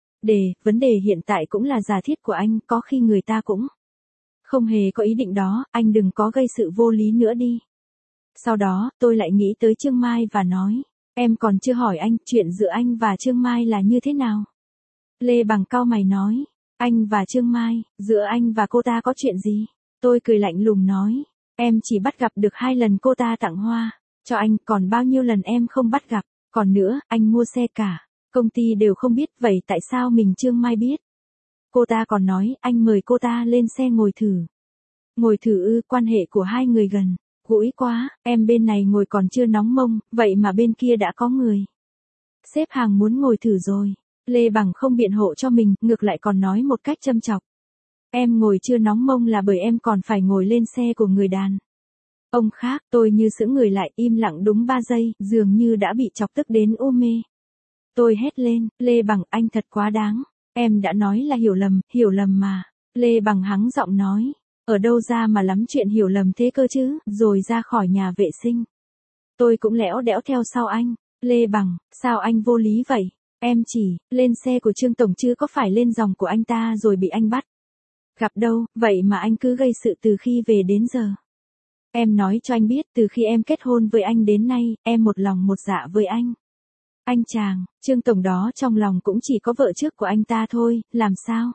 vấn đề hiện tại cũng là giả thiết của anh, có khi người ta cũng không hề có ý định đó, anh đừng có gây sự vô lý nữa đi. Sau đó, tôi lại nghĩ tới Trương Mai và nói, em còn chưa hỏi anh, chuyện giữa anh và Trương Mai là như thế nào? Lê Bằng cau mày nói, Anh và Trương Mai, giữa anh và cô ta có chuyện gì? Tôi cười lạnh lùng nói. Em chỉ bắt gặp được 2 lần cô ta tặng hoa cho anh, còn bao nhiêu lần em không bắt gặp. Còn nữa, anh mua xe cả công ty đều không biết, vậy tại sao mình Trương Mai biết? Cô ta còn nói anh mời cô ta lên xe ngồi thử. Ngồi thử ư? Quan hệ của hai người gần gũi quá, em bên này ngồi còn chưa nóng mông, vậy mà bên kia đã có người xếp hàng muốn ngồi thử rồi. Lê Bằng không biện hộ cho mình, ngược lại còn nói một cách châm chọc. Em ngồi chưa nóng mông là bởi em còn phải ngồi lên xe của người đàn ông khác. Tôi như sững người lại, im lặng đúng 3 giây, dường như đã bị chọc tức đến u mê. Tôi hét lên, Lê Bằng, anh thật quá đáng. Em đã nói là hiểu lầm mà. Lê Bằng hắng giọng nói, ở đâu ra mà lắm chuyện hiểu lầm thế cơ chứ, rồi ra khỏi nhà vệ sinh. Tôi cũng lẽo đẽo theo sau anh. Lê Bằng, sao anh vô lý vậy? Em chỉ lên xe của Trương Tổng chứ có phải lên dòng của anh ta rồi bị anh bắt gặp đâu, vậy mà anh cứ gây sự từ khi về đến giờ. Em nói cho anh biết, từ khi em kết hôn với anh đến nay, em một lòng một dạ với anh. Anh chàng, Trương Tổng đó trong lòng cũng chỉ có vợ trước của anh ta thôi, làm sao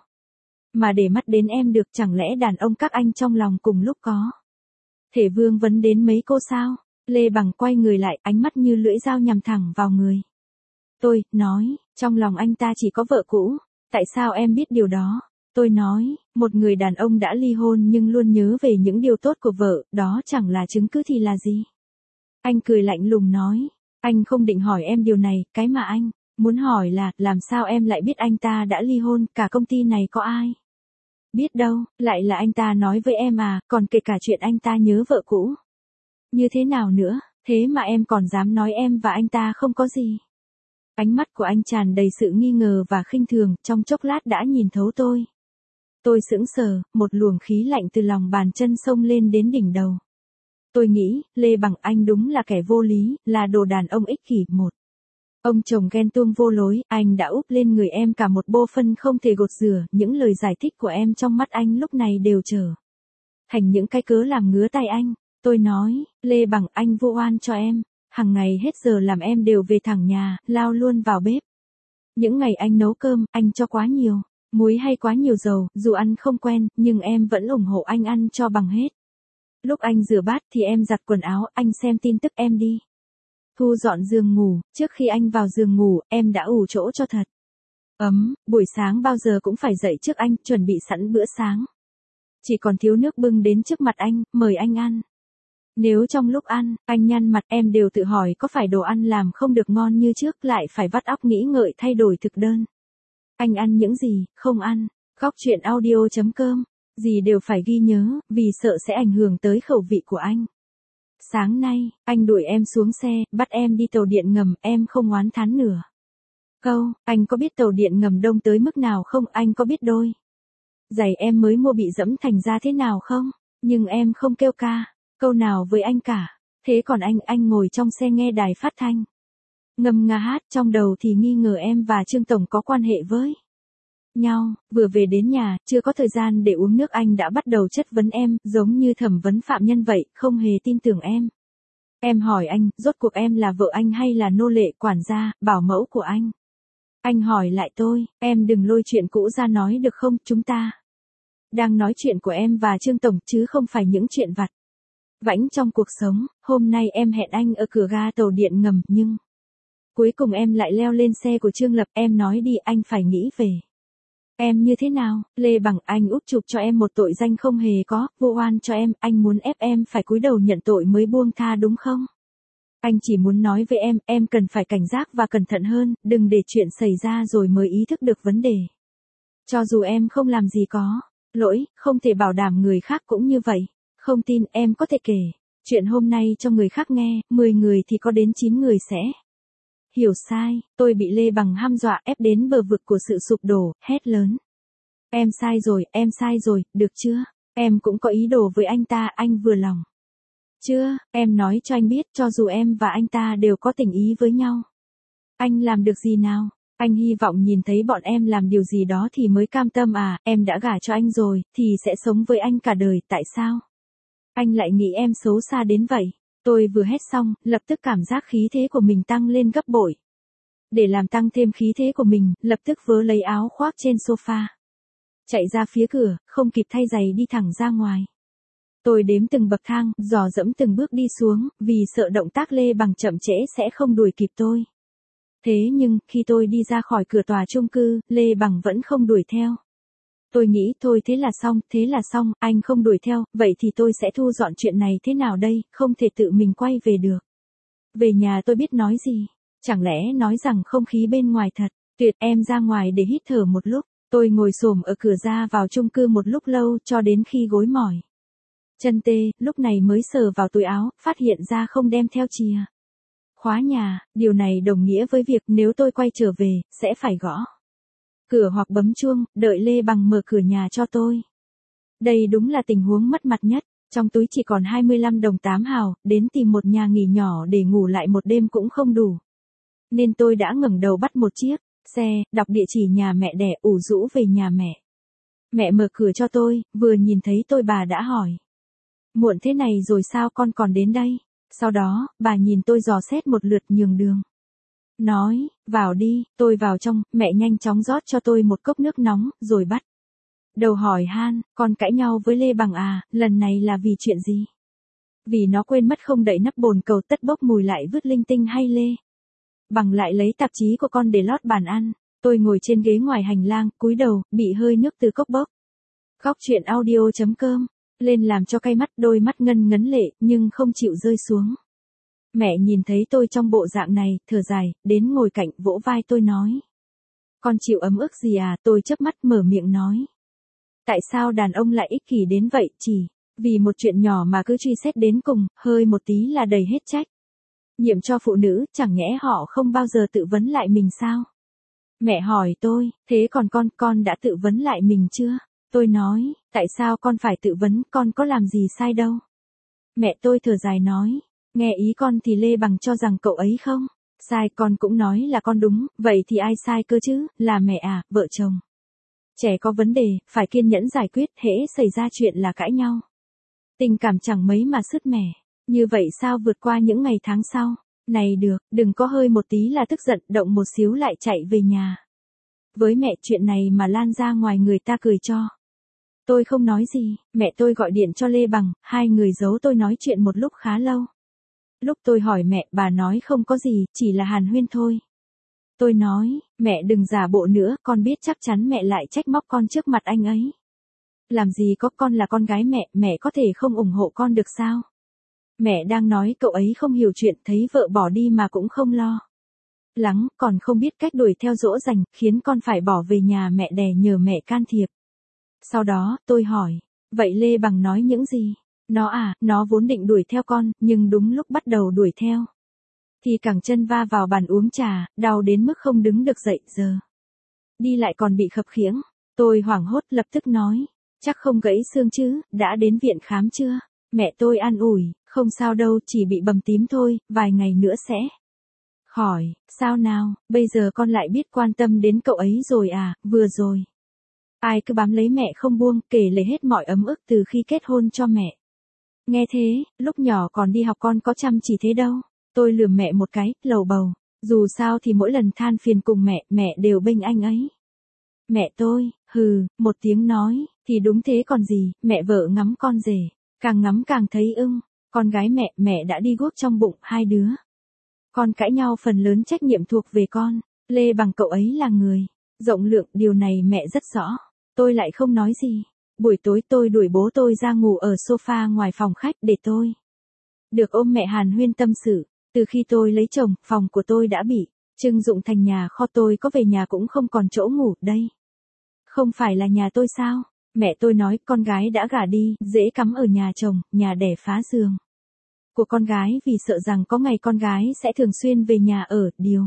mà để mắt đến em được? Chẳng lẽ đàn ông các anh trong lòng cùng lúc có thể vương vấn đến mấy cô sao? Lê Bằng quay người lại, ánh mắt như lưỡi dao nhằm thẳng vào người tôi, nói, trong lòng anh ta chỉ có vợ cũ. Tại sao em biết điều đó? Tôi nói, một người đàn ông đã ly hôn nhưng luôn nhớ về những điều tốt của vợ, đó chẳng là chứng cứ thì là gì? Anh cười lạnh lùng nói, anh không định hỏi em điều này, cái mà anh muốn hỏi là, làm sao em lại biết anh ta đã ly hôn? Cả công ty này có ai biết đâu, lại là anh ta nói với em à, còn kể cả chuyện anh ta nhớ vợ cũ như thế nào nữa, thế mà em còn dám nói em và anh ta không có gì. Ánh mắt của anh tràn đầy sự nghi ngờ và khinh thường, trong chốc lát đã nhìn thấu tôi. Tôi sững sờ, một luồng khí lạnh từ lòng bàn chân xông lên đến đỉnh đầu. Tôi nghĩ, Lê Bằng, anh đúng là kẻ vô lý, là đồ đàn ông ích kỷ. Một ông chồng ghen tuông vô lối, anh đã úp lên người em cả một bô phân không thể gột rửa. Những lời giải thích của em trong mắt anh lúc này đều trở thành những cái cớ làm ngứa tay anh. Tôi nói, Lê Bằng, anh vu oan cho em. Hằng ngày hết giờ làm em đều về thẳng nhà, lao luôn vào bếp. Những ngày anh nấu cơm, anh cho quá nhiều muối hay quá nhiều dầu, dù ăn không quen, nhưng em vẫn ủng hộ anh ăn cho bằng hết. Lúc anh rửa bát thì em giặt quần áo, anh xem tin tức em đi thu dọn giường ngủ. Trước khi anh vào giường ngủ, em đã ủ chỗ cho thật ấm. Buổi sáng bao giờ cũng phải dậy trước anh, chuẩn bị sẵn bữa sáng. Chỉ còn thiếu nước bưng đến trước mặt anh, mời anh ăn. Nếu trong lúc ăn, anh nhăn mặt, em đều tự hỏi có phải đồ ăn làm không được ngon như trước, lại phải vắt óc nghĩ ngợi thay đổi thực đơn. Anh ăn những gì, không ăn. Góc chuyện audio.com. Gì đều phải ghi nhớ, vì sợ sẽ ảnh hưởng tới khẩu vị của anh. Sáng nay, anh đuổi em xuống xe, bắt em đi tàu điện ngầm, em không oán thán nửa câu. Anh có biết tàu điện ngầm đông tới mức nào không? Anh có biết đôi giày em mới mua bị dẫm thành ra thế nào không? Nhưng em không kêu ca câu nào với anh cả. Thế còn anh ngồi trong xe nghe đài phát thanh ngâm nga hát, trong đầu thì nghi ngờ em và Trương Tổng có quan hệ với nhau. Vừa về đến nhà, chưa có thời gian để uống nước anh đã bắt đầu chất vấn em, giống như thẩm vấn phạm nhân vậy, không hề tin tưởng em. Em hỏi anh, rốt cuộc em là vợ anh hay là nô lệ, quản gia, bảo mẫu của anh? Anh hỏi lại tôi, em đừng lôi chuyện cũ ra nói được không, chúng ta đang nói chuyện của em và Trương Tổng chứ không phải những chuyện vặt vãnh trong cuộc sống. Hôm nay em hẹn anh ở cửa ga tàu điện ngầm, nhưng cuối cùng em lại leo lên xe của Trương Lập. Em nói đi, anh phải nghĩ về em như thế nào? Lê Bằng, anh úp chụp cho em một tội danh không hề có, vu oan cho em, anh muốn ép em phải cúi đầu nhận tội mới buông tha đúng không? Anh chỉ muốn nói với em cần phải cảnh giác và cẩn thận hơn, đừng để chuyện xảy ra rồi mới ý thức được vấn đề. Cho dù em không làm gì có lỗi, không thể bảo đảm người khác cũng như vậy. Không tin, em có thể kể chuyện hôm nay cho người khác nghe, 10 người thì có đến 9 người sẽ hiểu sai. Tôi bị Lê Bằng hăm dọa, ép đến bờ vực của sự sụp đổ, hét lớn. Em sai rồi, được chưa? Em cũng có ý đồ với anh ta, anh vừa lòng chưa? Em nói cho anh biết, cho dù em và anh ta đều có tình ý với nhau, anh làm được gì nào? Anh hy vọng nhìn thấy bọn em làm điều gì đó thì mới cam tâm à? Em đã gả cho anh rồi, thì sẽ sống với anh cả đời, tại sao anh lại nghĩ em xấu xa đến vậy? Tôi vừa hét xong, lập tức cảm giác khí thế của mình tăng lên gấp bội. Để làm tăng thêm khí thế của mình, lập tức vớ lấy áo khoác trên sofa Chạy ra phía cửa, không kịp thay giày đi thẳng ra ngoài. Tôi đếm từng bậc thang, dò dẫm từng bước đi xuống, vì sợ động tác Lê Bằng chậm trễ sẽ không đuổi kịp tôi. Thế nhưng, khi tôi đi ra khỏi cửa tòa chung cư, Lê Bằng vẫn không đuổi theo. Tôi nghĩ thôi thế là xong, anh không đuổi theo, vậy thì tôi sẽ thu dọn chuyện này thế nào đây, không thể tự mình quay về được. Về nhà tôi biết nói gì, chẳng lẽ nói rằng không khí bên ngoài thật tuyệt, em ra ngoài để hít thở một lúc. Tôi ngồi xổm ở cửa ra vào chung cư một lúc lâu cho đến khi gối mỏi. Chân tê, lúc này mới sờ vào túi áo, phát hiện ra không đem theo chìa khóa nhà, điều này đồng nghĩa với việc nếu tôi quay trở về, sẽ phải gõ cửa hoặc bấm chuông, đợi Lê Bằng mở cửa nhà cho tôi. Đây đúng là tình huống mất mặt nhất, trong túi chỉ còn 25 đồng 8 hào, đến tìm một nhà nghỉ nhỏ để ngủ lại một đêm cũng không đủ. Nên tôi đã ngẩng đầu bắt một chiếc xe, đọc địa chỉ nhà mẹ đẻ, ủ rũ về nhà mẹ. Mẹ mở cửa cho tôi, vừa nhìn thấy tôi bà đã hỏi. Muộn thế này rồi sao con còn đến đây? Sau đó, bà nhìn tôi dò xét một lượt nhường đường. Nói, vào đi, tôi vào trong, mẹ nhanh chóng rót cho tôi một cốc nước nóng, rồi bắt đầu hỏi han, con cãi nhau với Lê Bằng à, lần này là vì chuyện gì? Vì nó quên mất không đậy nắp bồn cầu tất bốc mùi lại vứt linh tinh hay Lê Bằng lại lấy tạp chí của con để lót bàn ăn. Tôi ngồi trên ghế ngoài hành lang, cúi đầu, bị hơi nước từ cốc bốc. Góc chuyện audio.com lên làm cho cay mắt, đôi mắt ngân ngấn lệ, nhưng không chịu rơi xuống. Mẹ nhìn thấy tôi trong bộ dạng này, thở dài, đến ngồi cạnh vỗ vai tôi nói. Con chịu ấm ức gì à, tôi chớp mắt mở miệng nói. Tại sao đàn ông lại ích kỷ đến vậy, chỉ vì một chuyện nhỏ mà cứ truy xét đến cùng, hơi một tí là đầy hết trách nhiệm cho phụ nữ, chẳng nhẽ họ không bao giờ tự vấn lại mình sao? Mẹ hỏi tôi, thế còn con đã tự vấn lại mình chưa? Tôi nói, tại sao con phải tự vấn, con có làm gì sai đâu? Mẹ tôi thở dài nói, nghe ý con thì Lê Bằng cho rằng cậu ấy không sai, con cũng nói là con đúng, vậy thì ai sai cơ chứ, là mẹ à, vợ chồng. Trẻ có vấn đề, phải kiên nhẫn giải quyết, hễ xảy ra chuyện là cãi nhau. Tình cảm chẳng mấy mà sứt mẻ, như vậy sao vượt qua những ngày tháng sau? Này được, đừng có hơi một tí là tức giận, động một xíu lại chạy về nhà. Với mẹ chuyện này mà lan ra ngoài người ta cười cho. Tôi không nói gì, mẹ tôi gọi điện cho Lê Bằng, hai người giấu tôi nói chuyện một lúc khá lâu. Lúc tôi hỏi mẹ, bà nói không có gì, chỉ là hàn huyên thôi. Tôi nói, mẹ đừng giả bộ nữa, con biết chắc chắn mẹ lại trách móc con trước mặt anh ấy. Làm gì có, con là con gái mẹ có thể không ủng hộ con được sao? Mẹ đang nói cậu ấy không hiểu chuyện, thấy vợ bỏ đi mà cũng không lo lắng, còn không biết cách đuổi theo dỗ dành, khiến con phải bỏ về nhà mẹ đẻ nhờ mẹ can thiệp. Sau đó, tôi hỏi, vậy Lê Bằng nói những gì? Nó vốn định đuổi theo con, nhưng đúng lúc bắt đầu đuổi theo thì cẳng chân va vào bàn uống trà, đau đến mức không đứng được dậy, giờ đi lại còn bị khập khiễng. Tôi hoảng hốt lập tức nói, chắc không gãy xương chứ, đã đến viện khám chưa? Mẹ tôi an ủi, không sao đâu, chỉ bị bầm tím thôi, vài ngày nữa sẽ khỏi. Sao nào, bây giờ con lại biết quan tâm đến cậu ấy rồi à? Vừa rồi ai cứ bám lấy mẹ không buông, kể lể hết mọi ấm ức từ khi kết hôn cho mẹ. Nghe thế, lúc nhỏ còn đi học con có chăm chỉ thế đâu. Tôi lườm mẹ một cái, lầu bầu. Dù sao thì mỗi lần than phiền cùng mẹ đều bênh anh ấy. Mẹ tôi, một tiếng nói, thì đúng thế còn gì, mẹ vợ ngắm con rể. Càng ngắm càng thấy ưng. Con gái mẹ đã đi guốc trong bụng, hai đứa con cãi nhau phần lớn trách nhiệm thuộc về con. Lê Bằng cậu ấy là người rộng lượng, điều này mẹ rất rõ. Tôi lại không nói gì. Buổi tối tôi đuổi bố tôi ra ngủ ở sofa ngoài phòng khách để tôi được ôm mẹ hàn huyên tâm sự. Từ khi tôi lấy chồng, phòng của tôi đã bị trưng dụng thành nhà kho, tôi có về nhà cũng không còn chỗ ngủ, đây không phải là nhà tôi sao? Mẹ tôi nói con gái đã gả đi, dễ cắm ở nhà chồng, nhà đẻ phá giường của con gái vì sợ rằng có ngày con gái sẽ thường xuyên về nhà ở, điều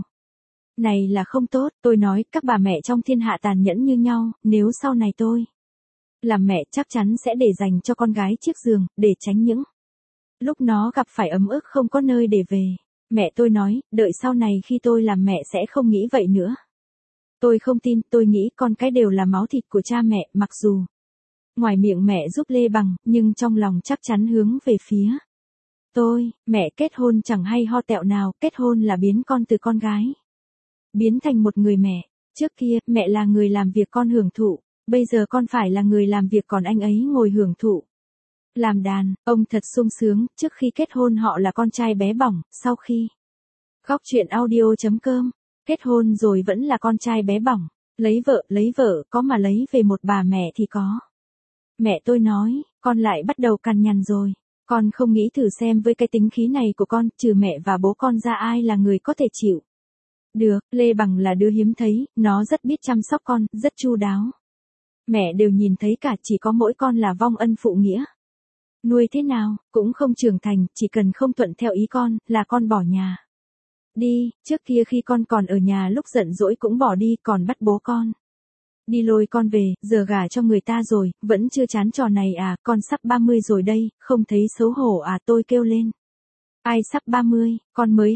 này là không tốt. Tôi nói các bà mẹ trong thiên hạ tàn nhẫn như nhau, nếu sau này tôi làm mẹ chắc chắn sẽ để dành cho con gái chiếc giường, để tránh những lúc nó gặp phải ấm ức không có nơi để về. Mẹ tôi nói, đợi sau này khi tôi làm mẹ sẽ không nghĩ vậy nữa. Tôi không tin, tôi nghĩ con cái đều là máu thịt của cha mẹ, mặc dù ngoài miệng mẹ giúp Lê Bằng, nhưng trong lòng chắc chắn hướng về phía tôi. Mẹ kết hôn chẳng hay ho tẹo nào, kết hôn là biến con từ con gái biến thành một người mẹ. Trước kia, mẹ là người làm việc con hưởng thụ, bây giờ con phải là người làm việc còn anh ấy ngồi hưởng thụ. Làm đàn, ông thật sung sướng, trước khi kết hôn họ là con trai bé bỏng, sau khi Góc truyện audio.com, kết hôn rồi vẫn là con trai bé bỏng, lấy vợ, có mà lấy về một bà mẹ thì có. Mẹ tôi nói, con lại bắt đầu cằn nhằn rồi, con không nghĩ thử xem với cái tính khí này của con, trừ mẹ và bố con ra ai là người có thể chịu. Được, Lê Bằng là đứa hiếm thấy, nó rất biết chăm sóc con, rất chu đáo. Mẹ đều nhìn thấy cả, chỉ có mỗi con là vong ân phụ nghĩa. Nuôi thế nào, cũng không trưởng thành, chỉ cần không thuận theo ý con, là con bỏ nhà. Đi, trước kia khi con còn ở nhà lúc giận dỗi cũng bỏ đi, còn bắt bố con đi lôi con về, giờ gả cho người ta rồi, vẫn chưa chán trò này à, con sắp 30 rồi đây, không thấy xấu hổ à, tôi kêu lên. Ai sắp 30, con mới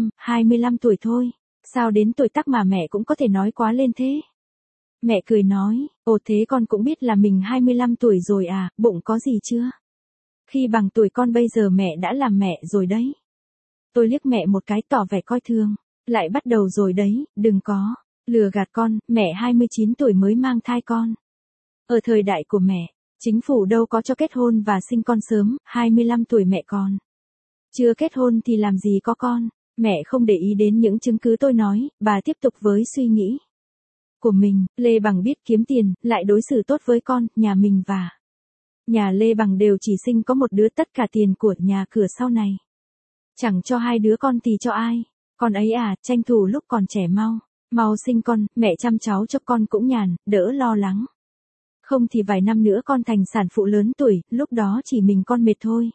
25 tuổi thôi, sao đến tuổi tác mà mẹ cũng có thể nói quá lên thế. Mẹ cười nói, ồ thế con cũng biết là mình 25 tuổi rồi à, bụng có gì chưa? Khi bằng tuổi con bây giờ mẹ đã làm mẹ rồi đấy. Tôi liếc mẹ một cái tỏ vẻ coi thường, lại bắt đầu rồi đấy, đừng có lừa gạt con, mẹ 29 tuổi mới mang thai con. Ở thời đại của mẹ, chính phủ đâu có cho kết hôn và sinh con sớm, 25 tuổi mẹ còn chưa kết hôn thì làm gì có con. Mẹ không để ý đến những chứng cứ tôi nói, bà tiếp tục với suy nghĩ của mình. Lê Bằng biết kiếm tiền, lại đối xử tốt với con, nhà mình và nhà Lê Bằng đều chỉ sinh có một đứa, tất cả tiền của nhà cửa sau này chẳng cho hai đứa con thì cho ai. Con ấy à, tranh thủ lúc còn trẻ mau sinh con, mẹ chăm cháu cho con cũng nhàn, đỡ lo lắng. Không thì vài năm nữa con thành sản phụ lớn tuổi, lúc đó chỉ mình con mệt thôi.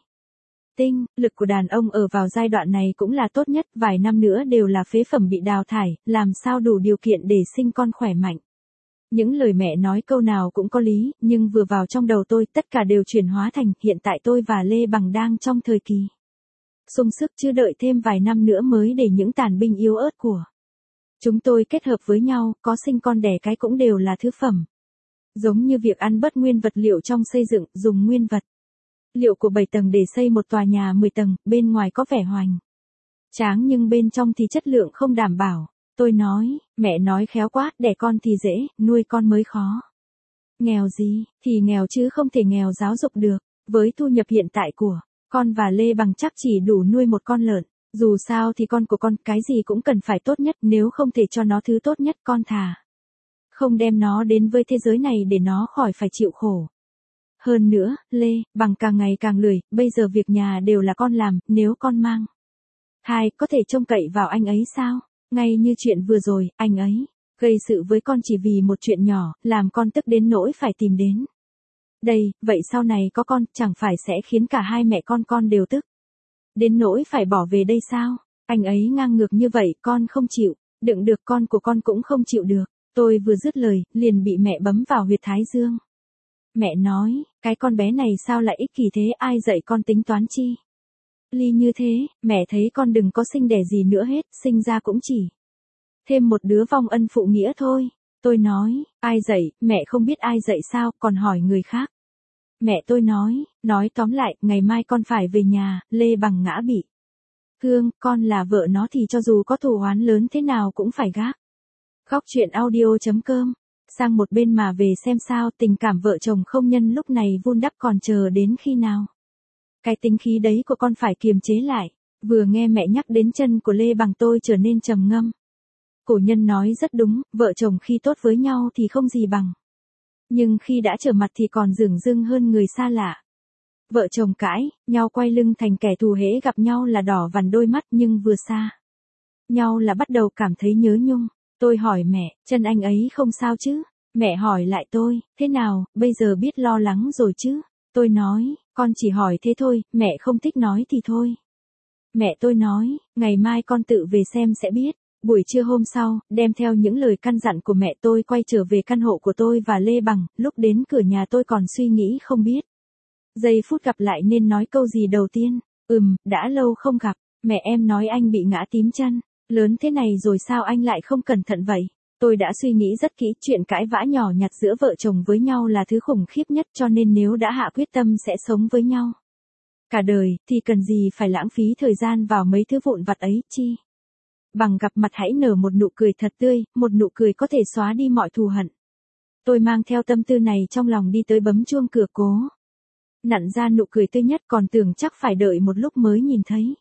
Lực của đàn ông ở vào giai đoạn này cũng là tốt nhất, vài năm nữa đều là phế phẩm bị đào thải, làm sao đủ điều kiện để sinh con khỏe mạnh. Những lời mẹ nói câu nào cũng có lý, nhưng vừa vào trong đầu tôi, tất cả đều chuyển hóa thành, hiện tại tôi và Lê Bằng đang trong thời kỳ sung sức, chưa đợi thêm vài năm nữa mới để những tàn binh yếu ớt của chúng tôi kết hợp với nhau, có sinh con đẻ cái cũng đều là thứ phẩm. Giống như việc ăn bớt nguyên vật liệu trong xây dựng, dùng nguyên vật liệu của 7 tầng để xây một tòa nhà 10 tầng, bên ngoài có vẻ hoành tráng nhưng bên trong thì chất lượng không đảm bảo. Tôi nói, mẹ nói khéo quá, đẻ con thì dễ, nuôi con mới khó. Nghèo gì, thì nghèo chứ không thể nghèo giáo dục được. Với thu nhập hiện tại của con và Lê Bằng chắc chỉ đủ nuôi một con lợn. Dù sao thì con của con, cái gì cũng cần phải tốt nhất, nếu không thể cho nó thứ tốt nhất, con thà không đem nó đến với thế giới này để nó khỏi phải chịu khổ. Hơn nữa, Lê Bằng càng ngày càng lười, bây giờ việc nhà đều là con làm, nếu con mang thai, có thể trông cậy vào anh ấy sao? Ngay như chuyện vừa rồi, anh ấy gây sự với con chỉ vì một chuyện nhỏ, làm con tức đến nỗi phải tìm đến đây, vậy sau này có con, chẳng phải sẽ khiến cả hai mẹ con đều tức đến nỗi phải bỏ về đây sao? Anh ấy ngang ngược như vậy, con không chịu đựng được, con của con cũng không chịu được. Tôi vừa dứt lời, liền bị mẹ bấm vào huyệt thái dương. Mẹ nói, cái con bé này sao lại ích kỷ thế, ai dạy con tính toán chi ly như thế, mẹ thấy con đừng có sinh đẻ gì nữa hết, sinh ra cũng chỉ thêm một đứa vong ân phụ nghĩa thôi. Tôi nói, ai dạy, mẹ không biết ai dạy sao, còn hỏi người khác. Mẹ tôi nói tóm lại, ngày mai con phải về nhà, Lê Bằng ngã bị thương, con là vợ nó thì cho dù có thù oán lớn thế nào cũng phải gác. Góc truyện audio.com, sang một bên mà về xem sao, tình cảm vợ chồng không nhân lúc này vun đắp, còn chờ đến khi nào. Cái tính khí đấy của con phải kiềm chế lại. Vừa nghe mẹ nhắc đến chân của Lê Bằng tôi trở nên trầm ngâm. Cổ nhân nói rất đúng, vợ chồng khi tốt với nhau thì không gì bằng. Nhưng khi đã trở mặt thì còn dửng dưng hơn người xa lạ. Vợ chồng cãi nhau quay lưng thành kẻ thù, hễ gặp nhau là đỏ vằn đôi mắt, nhưng vừa xa nhau là bắt đầu cảm thấy nhớ nhung. Tôi hỏi mẹ, chân anh ấy không sao chứ? Mẹ hỏi lại tôi, thế nào, bây giờ biết lo lắng rồi chứ? Tôi nói, con chỉ hỏi thế thôi, mẹ không thích nói thì thôi. Mẹ tôi nói, ngày mai con tự về xem sẽ biết. Buổi trưa hôm sau, đem theo những lời căn dặn của mẹ tôi quay trở về căn hộ của tôi và Lê Bằng, lúc đến cửa nhà tôi còn suy nghĩ không biết giây phút gặp lại nên nói câu gì đầu tiên. Đã lâu không gặp, mẹ em nói anh bị ngã tím chân, lớn thế này rồi sao anh lại không cẩn thận vậy? Tôi đã suy nghĩ rất kỹ, chuyện cãi vã nhỏ nhặt giữa vợ chồng với nhau là thứ khủng khiếp nhất, cho nên nếu đã hạ quyết tâm sẽ sống với nhau cả đời, thì cần gì phải lãng phí thời gian vào mấy thứ vụn vặt ấy, chi bằng gặp mặt hãy nở một nụ cười thật tươi, một nụ cười có thể xóa đi mọi thù hận. Tôi mang theo tâm tư này trong lòng đi tới bấm chuông cửa cố nặn ra nụ cười tươi nhất, còn tưởng chắc phải đợi một lúc mới nhìn thấy.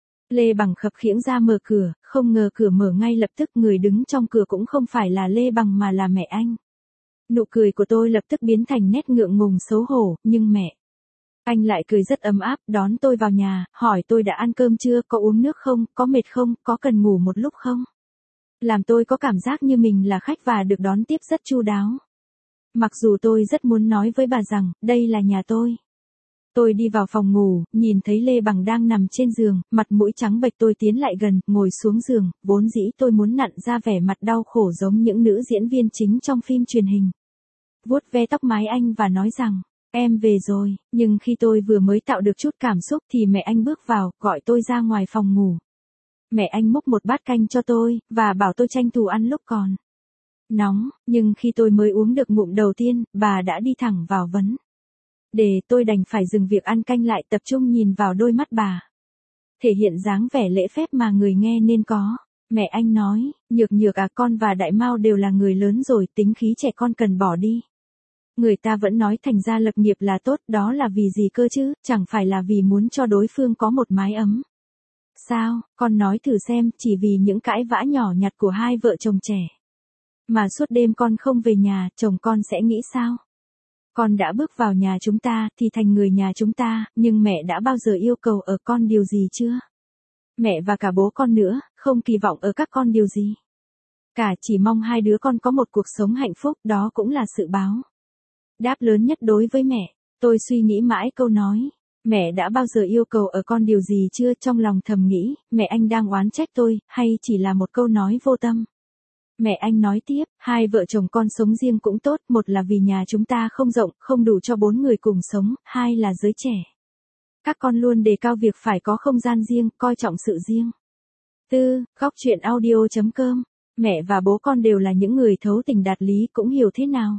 Lê Bằng khập khiễng ra mở cửa, không ngờ cửa mở ngay lập tức, người đứng trong cửa cũng không phải là Lê Bằng mà là mẹ anh. Nụ cười của tôi lập tức biến thành nét ngượng ngùng xấu hổ, nhưng mẹ anh lại cười rất ấm áp, đón tôi vào nhà, hỏi tôi đã ăn cơm chưa, có uống nước không, có mệt không, có cần ngủ một lúc không. Làm tôi có cảm giác như mình là khách và được đón tiếp rất chu đáo. Mặc dù tôi rất muốn nói với bà rằng, đây là nhà tôi. Tôi đi vào phòng ngủ, nhìn thấy Lê Bằng đang nằm trên giường, mặt mũi trắng bệch, tôi tiến lại gần, ngồi xuống giường, vốn dĩ tôi muốn nặn ra vẻ mặt đau khổ giống những nữ diễn viên chính trong phim truyền hình. Vuốt ve tóc mái anh và nói rằng, em về rồi, nhưng khi tôi vừa mới tạo được chút cảm xúc thì mẹ anh bước vào, gọi tôi ra ngoài phòng ngủ. Mẹ anh múc một bát canh cho tôi, và bảo tôi tranh thủ ăn lúc còn nóng, nhưng khi tôi mới uống được ngụm đầu tiên, bà đã đi thẳng vào vấn đề. Tôi đành phải dừng việc ăn canh lại, tập trung nhìn vào đôi mắt bà. Thể hiện dáng vẻ lễ phép mà người nghe nên có. Mẹ anh nói, Nhược Nhược à, con và Đại Mao đều là người lớn rồi, tính khí trẻ con cần bỏ đi. Người ta vẫn nói thành ra lập nghiệp là tốt, đó là vì gì cơ chứ, chẳng phải là vì muốn cho đối phương có một mái ấm. Sao, con nói thử xem, chỉ vì những cãi vã nhỏ nhặt của hai vợ chồng trẻ mà suốt đêm con không về nhà, chồng con sẽ nghĩ sao? Con đã bước vào nhà chúng ta thì thành người nhà chúng ta, nhưng mẹ đã bao giờ yêu cầu ở con điều gì chưa? Mẹ và cả bố con nữa, không kỳ vọng ở các con điều gì. Cả chỉ mong hai đứa con có một cuộc sống hạnh phúc, đó cũng là sự báo đáp lớn nhất đối với mẹ. Tôi suy nghĩ mãi câu nói, mẹ đã bao giờ yêu cầu ở con điều gì chưa, trong lòng thầm nghĩ, mẹ anh đang oán trách tôi, hay chỉ là một câu nói vô tâm. Mẹ anh nói tiếp, hai vợ chồng con sống riêng cũng tốt, một là vì nhà chúng ta không rộng, không đủ cho 4 người cùng sống, hai là giới trẻ. Các con luôn đề cao việc phải có không gian riêng, coi trọng sự riêng tư. Góc truyện audio.com. Mẹ và bố con đều là những người thấu tình đạt lý, cũng hiểu thế nào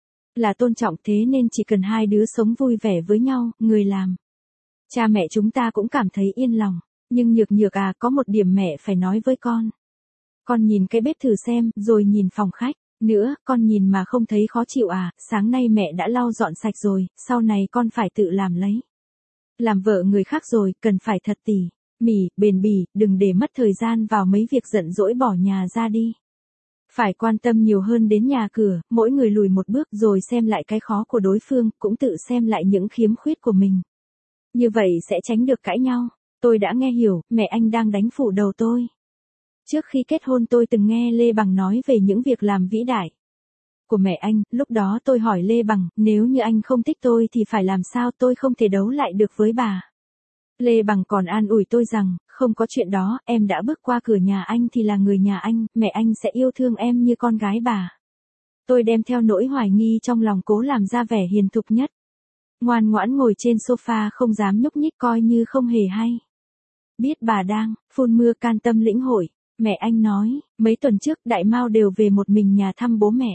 là tôn trọng, thế nên chỉ cần hai đứa sống vui vẻ với nhau, người làm cha mẹ chúng ta cũng cảm thấy yên lòng. Nhưng Nhược Nhược à, có một điểm mẹ phải nói với con. Con nhìn cái bếp thử xem, rồi nhìn phòng khách nữa, con nhìn mà không thấy khó chịu à, sáng nay mẹ đã lau dọn sạch rồi, sau này con phải tự làm lấy. Làm vợ người khác rồi, cần phải thật tỉ mỉ, bền bỉ, đừng để mất thời gian vào mấy việc giận dỗi bỏ nhà ra đi. Phải quan tâm nhiều hơn đến nhà cửa, mỗi người lùi một bước rồi xem lại cái khó của đối phương, cũng tự xem lại những khiếm khuyết của mình. Như vậy sẽ tránh được cãi nhau. Tôi đã nghe hiểu, mẹ anh đang đánh phủ đầu tôi. Trước khi kết hôn tôi từng nghe Lê Bằng nói về những việc làm vĩ đại của mẹ anh, lúc đó tôi hỏi Lê Bằng, nếu như anh không thích tôi thì phải làm sao, tôi không thể đấu lại được với bà. Lê Bằng còn an ủi tôi rằng, không có chuyện đó, em đã bước qua cửa nhà anh thì là người nhà anh, mẹ anh sẽ yêu thương em như con gái bà. Tôi đem theo nỗi hoài nghi trong lòng cố làm ra vẻ hiền thục nhất. Ngoan ngoãn ngồi trên sofa không dám nhúc nhích, coi như không hề hay. Biết bà đang phun mưa can tâm lĩnh hội. Mẹ anh nói, mấy tuần trước Đại Mao đều về một mình nhà thăm bố mẹ.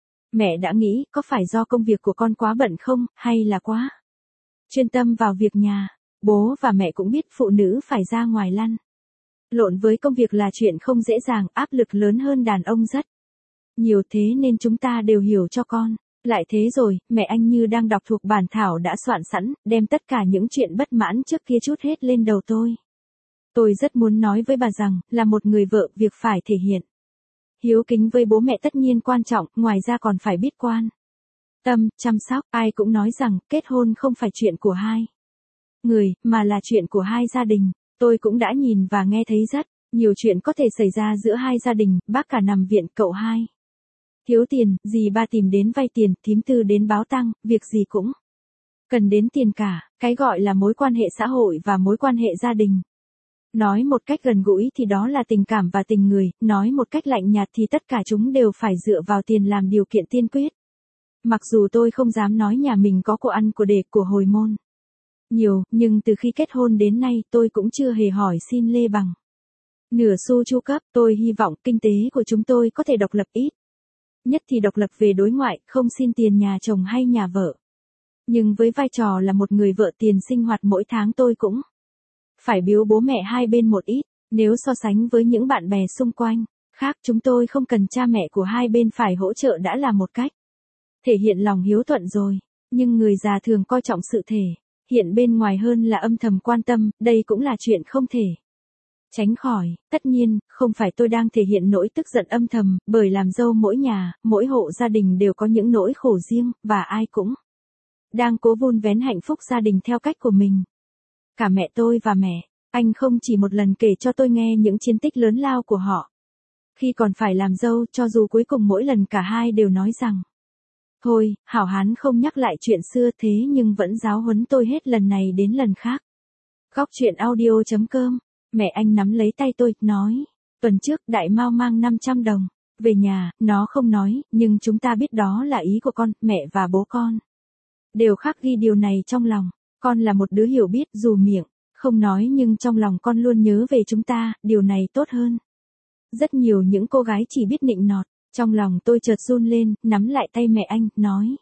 Mẹ đã nghĩ, có phải do công việc của con quá bận không, hay là quá chuyên tâm vào việc nhà. Bố và mẹ cũng biết phụ nữ phải ra ngoài lăn lộn với công việc là chuyện không dễ dàng, áp lực lớn hơn đàn ông rất nhiều, thế nên chúng ta đều hiểu cho con. Lại thế rồi, mẹ anh như đang đọc thuộc bản thảo đã soạn sẵn, đem tất cả những chuyện bất mãn trước kia trút hết lên đầu tôi. Tôi rất muốn nói với bà rằng, là một người vợ, việc phải thể hiện hiếu kính với bố mẹ tất nhiên quan trọng, ngoài ra còn phải biết quan tâm, chăm sóc. Ai cũng nói rằng, kết hôn không phải chuyện của hai người, mà là chuyện của hai gia đình. Tôi cũng đã nhìn và nghe thấy rất nhiều chuyện có thể xảy ra giữa hai gia đình. Bác cả nằm viện, cậu hai thiếu tiền, dì ba tìm đến vay tiền, thím tư đến báo tang, việc gì cũng cần đến tiền cả. Cái gọi là mối quan hệ xã hội và mối quan hệ gia đình, nói một cách gần gũi thì đó là tình cảm và tình người, nói một cách lạnh nhạt thì tất cả chúng đều phải dựa vào tiền làm điều kiện tiên quyết. Mặc dù tôi không dám nói nhà mình có của ăn của để của hồi môn nhiều, nhưng từ khi kết hôn đến nay tôi cũng chưa hề hỏi xin Lê Bằng nửa xu chu cấp. Tôi hy vọng kinh tế của chúng tôi có thể độc lập, ít nhất thì độc lập về đối ngoại, không xin tiền nhà chồng hay nhà vợ. Nhưng với vai trò là một người vợ, tiền sinh hoạt mỗi tháng tôi cũng phải biếu bố mẹ hai bên một ít. Nếu so sánh với những bạn bè xung quanh khác, chúng tôi không cần cha mẹ của hai bên phải hỗ trợ đã là một cách thể hiện lòng hiếu thuận rồi. Nhưng người già thường coi trọng sự thể hiện bên ngoài hơn là âm thầm quan tâm, đây cũng là chuyện không thể tránh khỏi. Tất nhiên, không phải tôi đang thể hiện nỗi tức giận âm thầm, bởi làm dâu mỗi nhà, mỗi hộ gia đình đều có những nỗi khổ riêng, và ai cũng đang cố vun vén hạnh phúc gia đình theo cách của mình. Cả mẹ tôi và mẹ anh không chỉ một lần kể cho tôi nghe những chiến tích lớn lao của họ khi còn phải làm dâu, cho dù cuối cùng mỗi lần cả hai đều nói rằng thôi, hảo hán không nhắc lại chuyện xưa, thế nhưng vẫn giáo huấn tôi hết lần này đến lần khác. Góc truyện audio.com. Mẹ anh nắm lấy tay tôi, nói, tuần trước Đại Mao mang 500 đồng về nhà, nó không nói, nhưng chúng ta biết đó là ý của con. Mẹ và bố con đều khắc ghi điều này trong lòng. Con là một đứa hiểu biết, dù miệng không nói nhưng trong lòng con luôn nhớ về chúng ta, điều này tốt hơn rất nhiều những cô gái chỉ biết nịnh nọt. Trong lòng tôi chợt run lên, nắm lại tay mẹ anh, nói,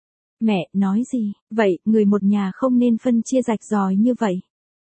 mẹ, nói gì vậy, người một nhà không nên phân chia rạch ròi như vậy.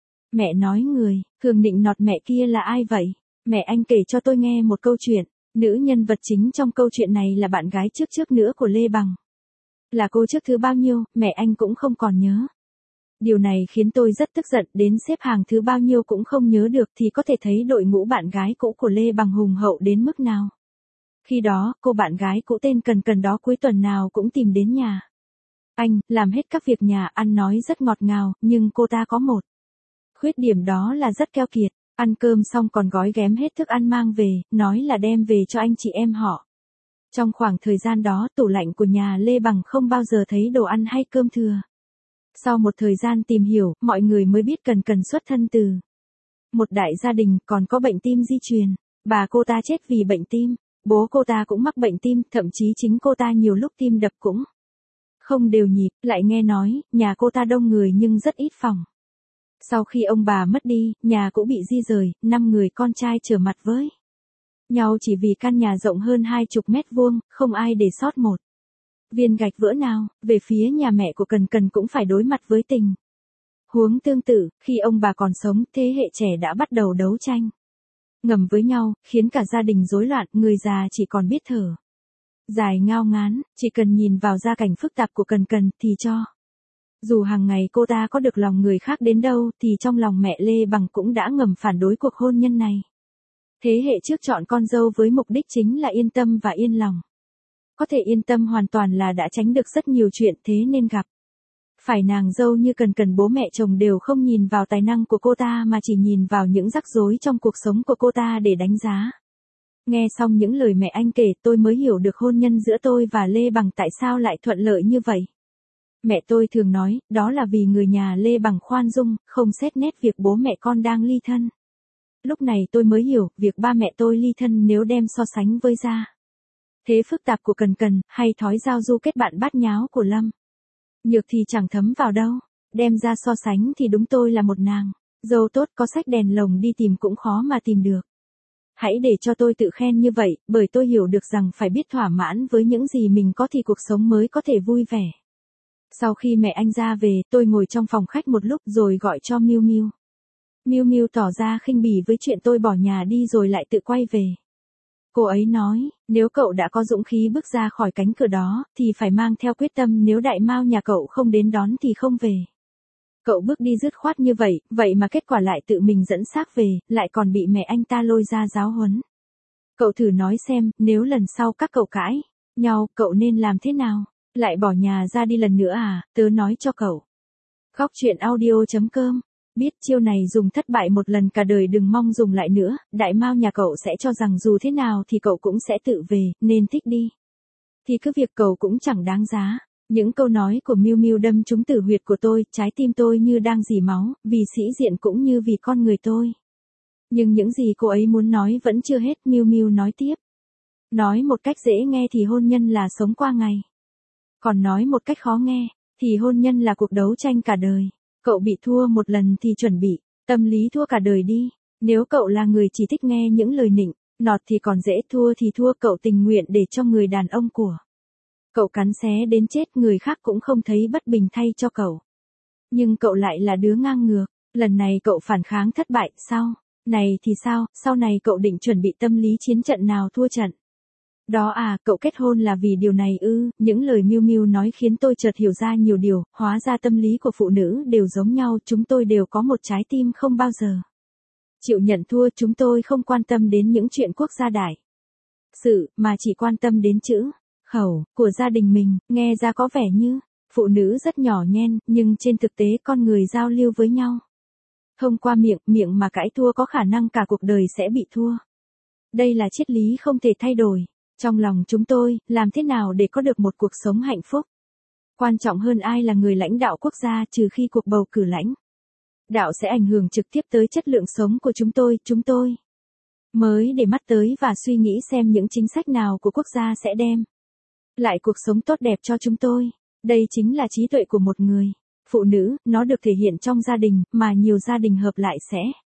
Mẹ nói người thường nịnh nọt mẹ kia là ai vậy? Mẹ anh kể cho tôi nghe một câu chuyện. Nữ nhân vật chính trong câu chuyện này là bạn gái trước nữa của Lê Bằng. Là cô trước thứ bao nhiêu, mẹ anh cũng không còn nhớ. Điều này khiến tôi rất tức giận, đến xếp hàng thứ bao nhiêu cũng không nhớ được, thì có thể thấy đội ngũ bạn gái cũ của Lê Bằng hùng hậu đến mức nào. Khi đó, cô bạn gái cũ tên Cần đó cuối tuần nào cũng tìm đến nhà anh, làm hết các việc nhà, ăn nói rất ngọt ngào, nhưng cô ta có một khuyết điểm, đó là rất keo kiệt. Ăn cơm xong còn gói ghém hết thức ăn mang về, nói là đem về cho anh chị em họ. Trong khoảng thời gian đó, tủ lạnh của nhà Lê Bằng không bao giờ thấy đồ ăn hay cơm thừa. Sau một thời gian tìm hiểu, mọi người mới biết Cần xuất thân từ một đại gia đình, còn có bệnh tim di truyền. Bà cô ta chết vì bệnh tim, bố cô ta cũng mắc bệnh tim, thậm chí chính cô ta nhiều lúc tim đập cũng không đều nhịp. Lại nghe nói, nhà cô ta đông người nhưng rất ít phòng. Sau khi ông bà mất đi, nhà cũng bị di rời, 5 người con trai trở mặt với nhau chỉ vì căn nhà rộng hơn 20 mét vuông, không ai để sót một viên gạch vỡ nào. Về phía nhà mẹ của Cần cũng phải đối mặt với tình huống tương tự, khi ông bà còn sống, thế hệ trẻ đã bắt đầu đấu tranh ngầm với nhau, khiến cả gia đình rối loạn, người già chỉ còn biết thở dài ngao ngán. Chỉ cần nhìn vào gia cảnh phức tạp của Cần thì cho dù hàng ngày cô ta có được lòng người khác đến đâu, thì trong lòng mẹ Lê Bằng cũng đã ngầm phản đối cuộc hôn nhân này. Thế hệ trước chọn con dâu với mục đích chính là yên tâm và yên lòng. Có thể yên tâm hoàn toàn là đã tránh được rất nhiều chuyện, thế nên gặp phải nàng dâu như Cần, bố mẹ chồng đều không nhìn vào tài năng của cô ta mà chỉ nhìn vào những rắc rối trong cuộc sống của cô ta để đánh giá. Nghe xong những lời mẹ anh kể, tôi mới hiểu được hôn nhân giữa tôi và Lê Bằng tại sao lại thuận lợi như vậy. Mẹ tôi thường nói, đó là vì người nhà Lê Bằng khoan dung, không xét nét việc bố mẹ con đang ly thân. Lúc này tôi mới hiểu, việc ba mẹ tôi ly thân nếu đem so sánh với gia thế phức tạp của Cần, hay thói giao du kết bạn bát nháo của Lâm Nhược thì chẳng thấm vào đâu. Đem ra so sánh thì đúng tôi là một nàng dâu tốt, có sách đèn lồng đi tìm cũng khó mà tìm được. Hãy để cho tôi tự khen như vậy, bởi tôi hiểu được rằng phải biết thỏa mãn với những gì mình có thì cuộc sống mới có thể vui vẻ. Sau khi mẹ anh ra về, tôi ngồi trong phòng khách một lúc rồi gọi cho Miu Miu. Miu Miu tỏ ra khinh bỉ với chuyện tôi bỏ nhà đi rồi lại tự quay về. Cô ấy nói, nếu cậu đã có dũng khí bước ra khỏi cánh cửa đó, thì phải mang theo quyết tâm, nếu Đại Mao nhà cậu không đến đón thì không về. Cậu bước đi dứt khoát như vậy, vậy mà kết quả lại tự mình dẫn xác về, lại còn bị mẹ anh ta lôi ra giáo huấn. Cậu thử nói xem, nếu lần sau các cậu cãi nhau, cậu nên làm thế nào? Lại bỏ nhà ra đi lần nữa à? Tớ nói cho cậu. Góc truyện audio.com. Biết chiêu này dùng thất bại một lần, cả đời đừng mong dùng lại nữa. Đại Mao nhà cậu sẽ cho rằng dù thế nào thì cậu cũng sẽ tự về, nên thích đi thì cứ việc cậu cũng chẳng đáng giá. Những câu nói của Miu Miu đâm trúng tử huyệt của tôi, trái tim tôi như đang rỉ máu, vì sĩ diện cũng như vì con người tôi. Nhưng những gì cô ấy muốn nói vẫn chưa hết. Miu Miu nói tiếp. Nói một cách dễ nghe thì hôn nhân là sống qua ngày. Còn nói một cách khó nghe, thì hôn nhân là cuộc đấu tranh cả đời. Cậu bị thua một lần thì chuẩn bị tâm lý thua cả đời đi. Nếu cậu là người chỉ thích nghe những lời nịnh nọt thì còn dễ, thua thì thua, cậu tình nguyện để cho người đàn ông của cậu cắn xé đến chết, người khác cũng không thấy bất bình thay cho cậu. Nhưng cậu lại là đứa ngang ngược. Lần này cậu phản kháng thất bại, sau này thì sao? Sau này cậu định chuẩn bị tâm lý chiến trận nào thua trận Đó à, cậu kết hôn là vì điều này ư? Những lời Miu Miu nói khiến tôi chợt hiểu ra nhiều điều, hóa ra tâm lý của phụ nữ đều giống nhau, chúng tôi đều có một trái tim không bao giờ chịu nhận thua, chúng tôi không quan tâm đến những chuyện quốc gia đại sự, mà chỉ quan tâm đến chữ khẩu của gia đình mình. Nghe ra có vẻ như phụ nữ rất nhỏ nhen, nhưng trên thực tế con người giao lưu với nhau thông qua miệng, miệng mà cãi thua có khả năng cả cuộc đời sẽ bị thua. Đây là triết lý không thể thay đổi. Trong lòng chúng tôi, làm thế nào để có được một cuộc sống hạnh phúc? Quan trọng hơn ai là người lãnh đạo quốc gia, trừ khi cuộc bầu cử lãnh đạo sẽ ảnh hưởng trực tiếp tới chất lượng sống của chúng tôi mới để mắt tới và suy nghĩ xem những chính sách nào của quốc gia sẽ đem lại cuộc sống tốt đẹp cho chúng tôi. Đây chính là trí tuệ của một người phụ nữ, nó được thể hiện trong gia đình, mà nhiều gia đình hợp lại sẽ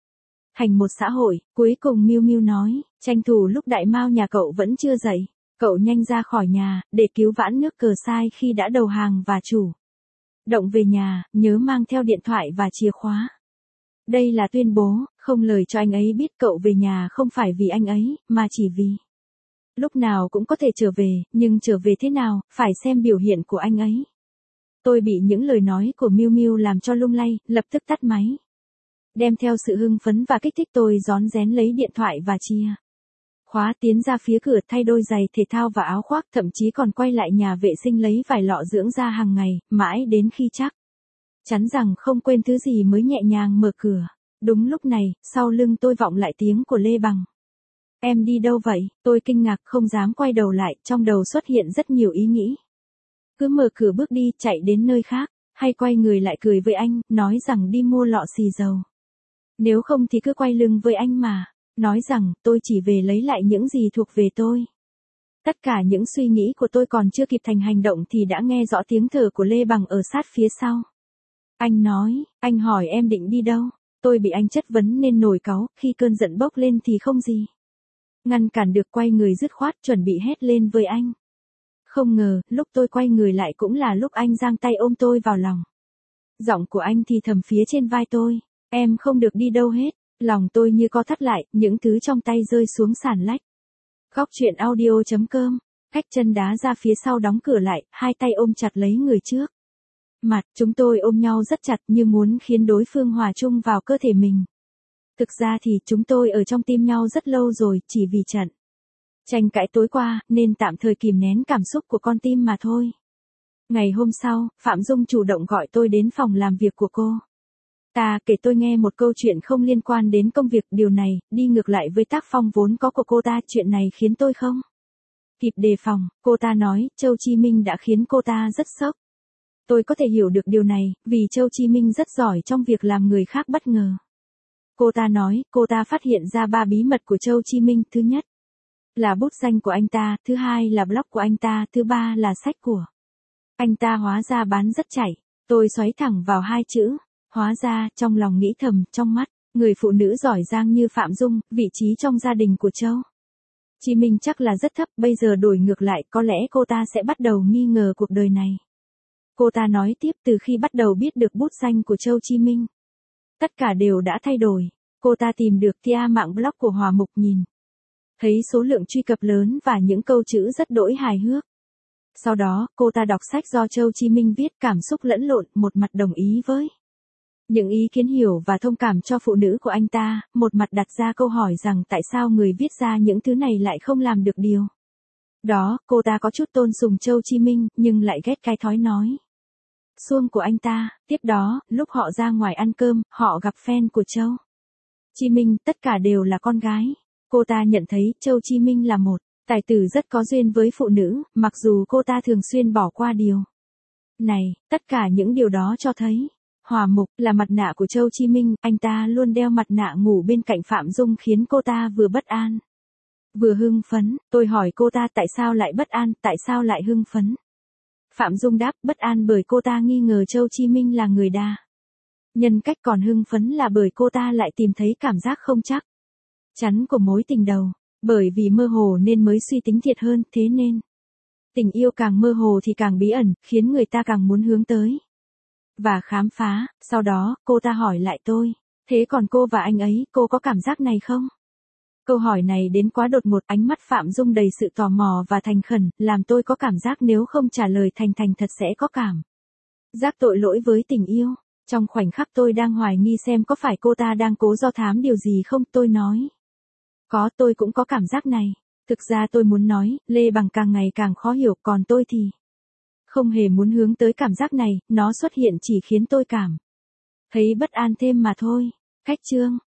thành một xã hội. Cuối cùng Miu Miu nói, tranh thủ lúc đại mao nhà cậu vẫn chưa dậy, cậu nhanh ra khỏi nhà, để cứu vãn nước cờ sai khi đã đầu hàng và chủ động về nhà, nhớ mang theo điện thoại và chìa khóa. Đây là tuyên bố, không lời cho anh ấy biết cậu về nhà không phải vì anh ấy, mà chỉ vì lúc nào cũng có thể trở về, nhưng trở về thế nào, phải xem biểu hiện của anh ấy. Tôi bị những lời nói của Miu Miu làm cho lung lay, lập tức tắt máy. Đem theo sự hưng phấn và kích thích, tôi rón rén lấy điện thoại và chìa khóa tiến ra phía cửa, thay đôi giày thể thao và áo khoác, thậm chí còn quay lại nhà vệ sinh lấy vài lọ dưỡng da hàng ngày, mãi đến khi chắc chắn rằng không quên thứ gì mới nhẹ nhàng mở cửa. Đúng lúc này, sau lưng tôi vọng lại tiếng của Lê Bằng. Em đi đâu vậy? Tôi kinh ngạc không dám quay đầu lại, trong đầu xuất hiện rất nhiều ý nghĩ. Cứ mở cửa bước đi, chạy đến nơi khác, hay quay người lại cười với anh, nói rằng đi mua lọ xì dầu. Nếu không thì cứ quay lưng với anh mà, nói rằng tôi chỉ về lấy lại những gì thuộc về tôi. Tất cả những suy nghĩ của tôi còn chưa kịp thành hành động thì đã nghe rõ tiếng thở của Lê Bằng ở sát phía sau. Anh nói, anh hỏi em định đi đâu? Tôi bị anh chất vấn nên nổi cáu, khi cơn giận bốc lên thì không gì ngăn cản được, quay người dứt khoát chuẩn bị hét lên với anh. Không ngờ, lúc tôi quay người lại cũng là lúc anh giang tay ôm tôi vào lòng. Giọng của anh thì thầm phía trên vai tôi, em không được đi đâu hết. Lòng tôi như co thắt lại, những thứ trong tay rơi xuống sàn lách. Góc truyện audio.com, cách chân đá ra phía sau đóng cửa lại, hai tay ôm chặt lấy người trước mặt, chúng tôi ôm nhau rất chặt như muốn khiến đối phương hòa chung vào cơ thể mình. Thực ra thì chúng tôi ở trong tim nhau rất lâu rồi, chỉ vì trận tranh cãi tối qua, nên tạm thời kìm nén cảm xúc của con tim mà thôi. Ngày hôm sau, Phạm Dung chủ động gọi tôi đến phòng làm việc của cô ta, kể tôi nghe một câu chuyện không liên quan đến công việc. Điều này đi ngược lại với tác phong vốn có của cô ta. Chuyện này khiến tôi không kịp đề phòng. Cô ta nói Châu Chí Minh đã khiến cô ta rất sốc. Tôi có thể hiểu được điều này, vì Châu Chí Minh rất giỏi trong việc làm người khác bất ngờ. Cô ta nói, cô ta phát hiện ra 3 bí mật của Châu Chí Minh. Thứ nhất là bút danh của anh ta, thứ hai là blog của anh ta, thứ ba là sách của anh ta hóa ra bán rất chảy. Tôi xoáy thẳng vào hai chữ hóa ra, trong lòng nghĩ thầm, trong mắt người phụ nữ giỏi giang như Phạm Dung, vị trí trong gia đình của Châu Chí Minh chắc là rất thấp. Bây giờ đổi ngược lại, có lẽ cô ta sẽ bắt đầu nghi ngờ cuộc đời này. Cô ta nói tiếp, từ khi bắt đầu biết được bút danh của Châu Chí Minh, tất cả đều đã thay đổi. Cô ta tìm được tia mạng blog của Hòa Mục, nhìn thấy số lượng truy cập lớn và những câu chữ rất đỗi hài hước. Sau đó, cô ta đọc sách do Châu Chí Minh viết, cảm xúc lẫn lộn, một mặt đồng ý với những ý kiến hiểu và thông cảm cho phụ nữ của anh ta, một mặt đặt ra câu hỏi rằng tại sao người viết ra những thứ này lại không làm được điều đó. Cô ta có chút tôn sùng Châu Chí Minh, nhưng lại ghét cái thói nói suông của anh ta. Tiếp đó, lúc họ ra ngoài ăn cơm, họ gặp fan của Châu Chí Minh, tất cả đều là con gái. Cô ta nhận thấy Châu Chí Minh là một tài tử rất có duyên với phụ nữ, mặc dù cô ta thường xuyên bỏ qua điều này. Tất cả những điều đó cho thấy Hòa Mục là mặt nạ của Châu Chí Minh. Anh ta luôn đeo mặt nạ ngủ bên cạnh Phạm Dung, khiến cô ta vừa bất an vừa hưng phấn. Tôi hỏi cô ta tại sao lại bất an, tại sao lại hưng phấn. Phạm Dung đáp, bất an bởi cô ta nghi ngờ Châu Chí Minh là người đa nhân cách, còn hưng phấn là bởi cô ta lại tìm thấy cảm giác không chắc chắn của mối tình đầu. Bởi vì mơ hồ nên mới suy tính thiệt hơn, thế nên tình yêu càng mơ hồ thì càng bí ẩn, khiến người ta càng muốn hướng tới và khám phá. Sau đó, cô ta hỏi lại tôi, thế còn cô và anh ấy, cô có cảm giác này không? Câu hỏi này đến quá đột ngột, ánh mắt Phạm Dung đầy sự tò mò và thành khẩn, làm tôi có cảm giác nếu không trả lời thành thật sẽ có cảm giác tội lỗi với tình yêu. Trong khoảnh khắc tôi đang hoài nghi xem có phải cô ta đang cố do thám điều gì không, tôi nói. Có, tôi cũng có cảm giác này. Thực ra tôi muốn nói, Lê Bằng càng ngày càng khó hiểu, còn tôi thì không hề muốn hướng tới cảm giác này, nó xuất hiện chỉ khiến tôi cảm thấy bất an thêm mà thôi. Khách chương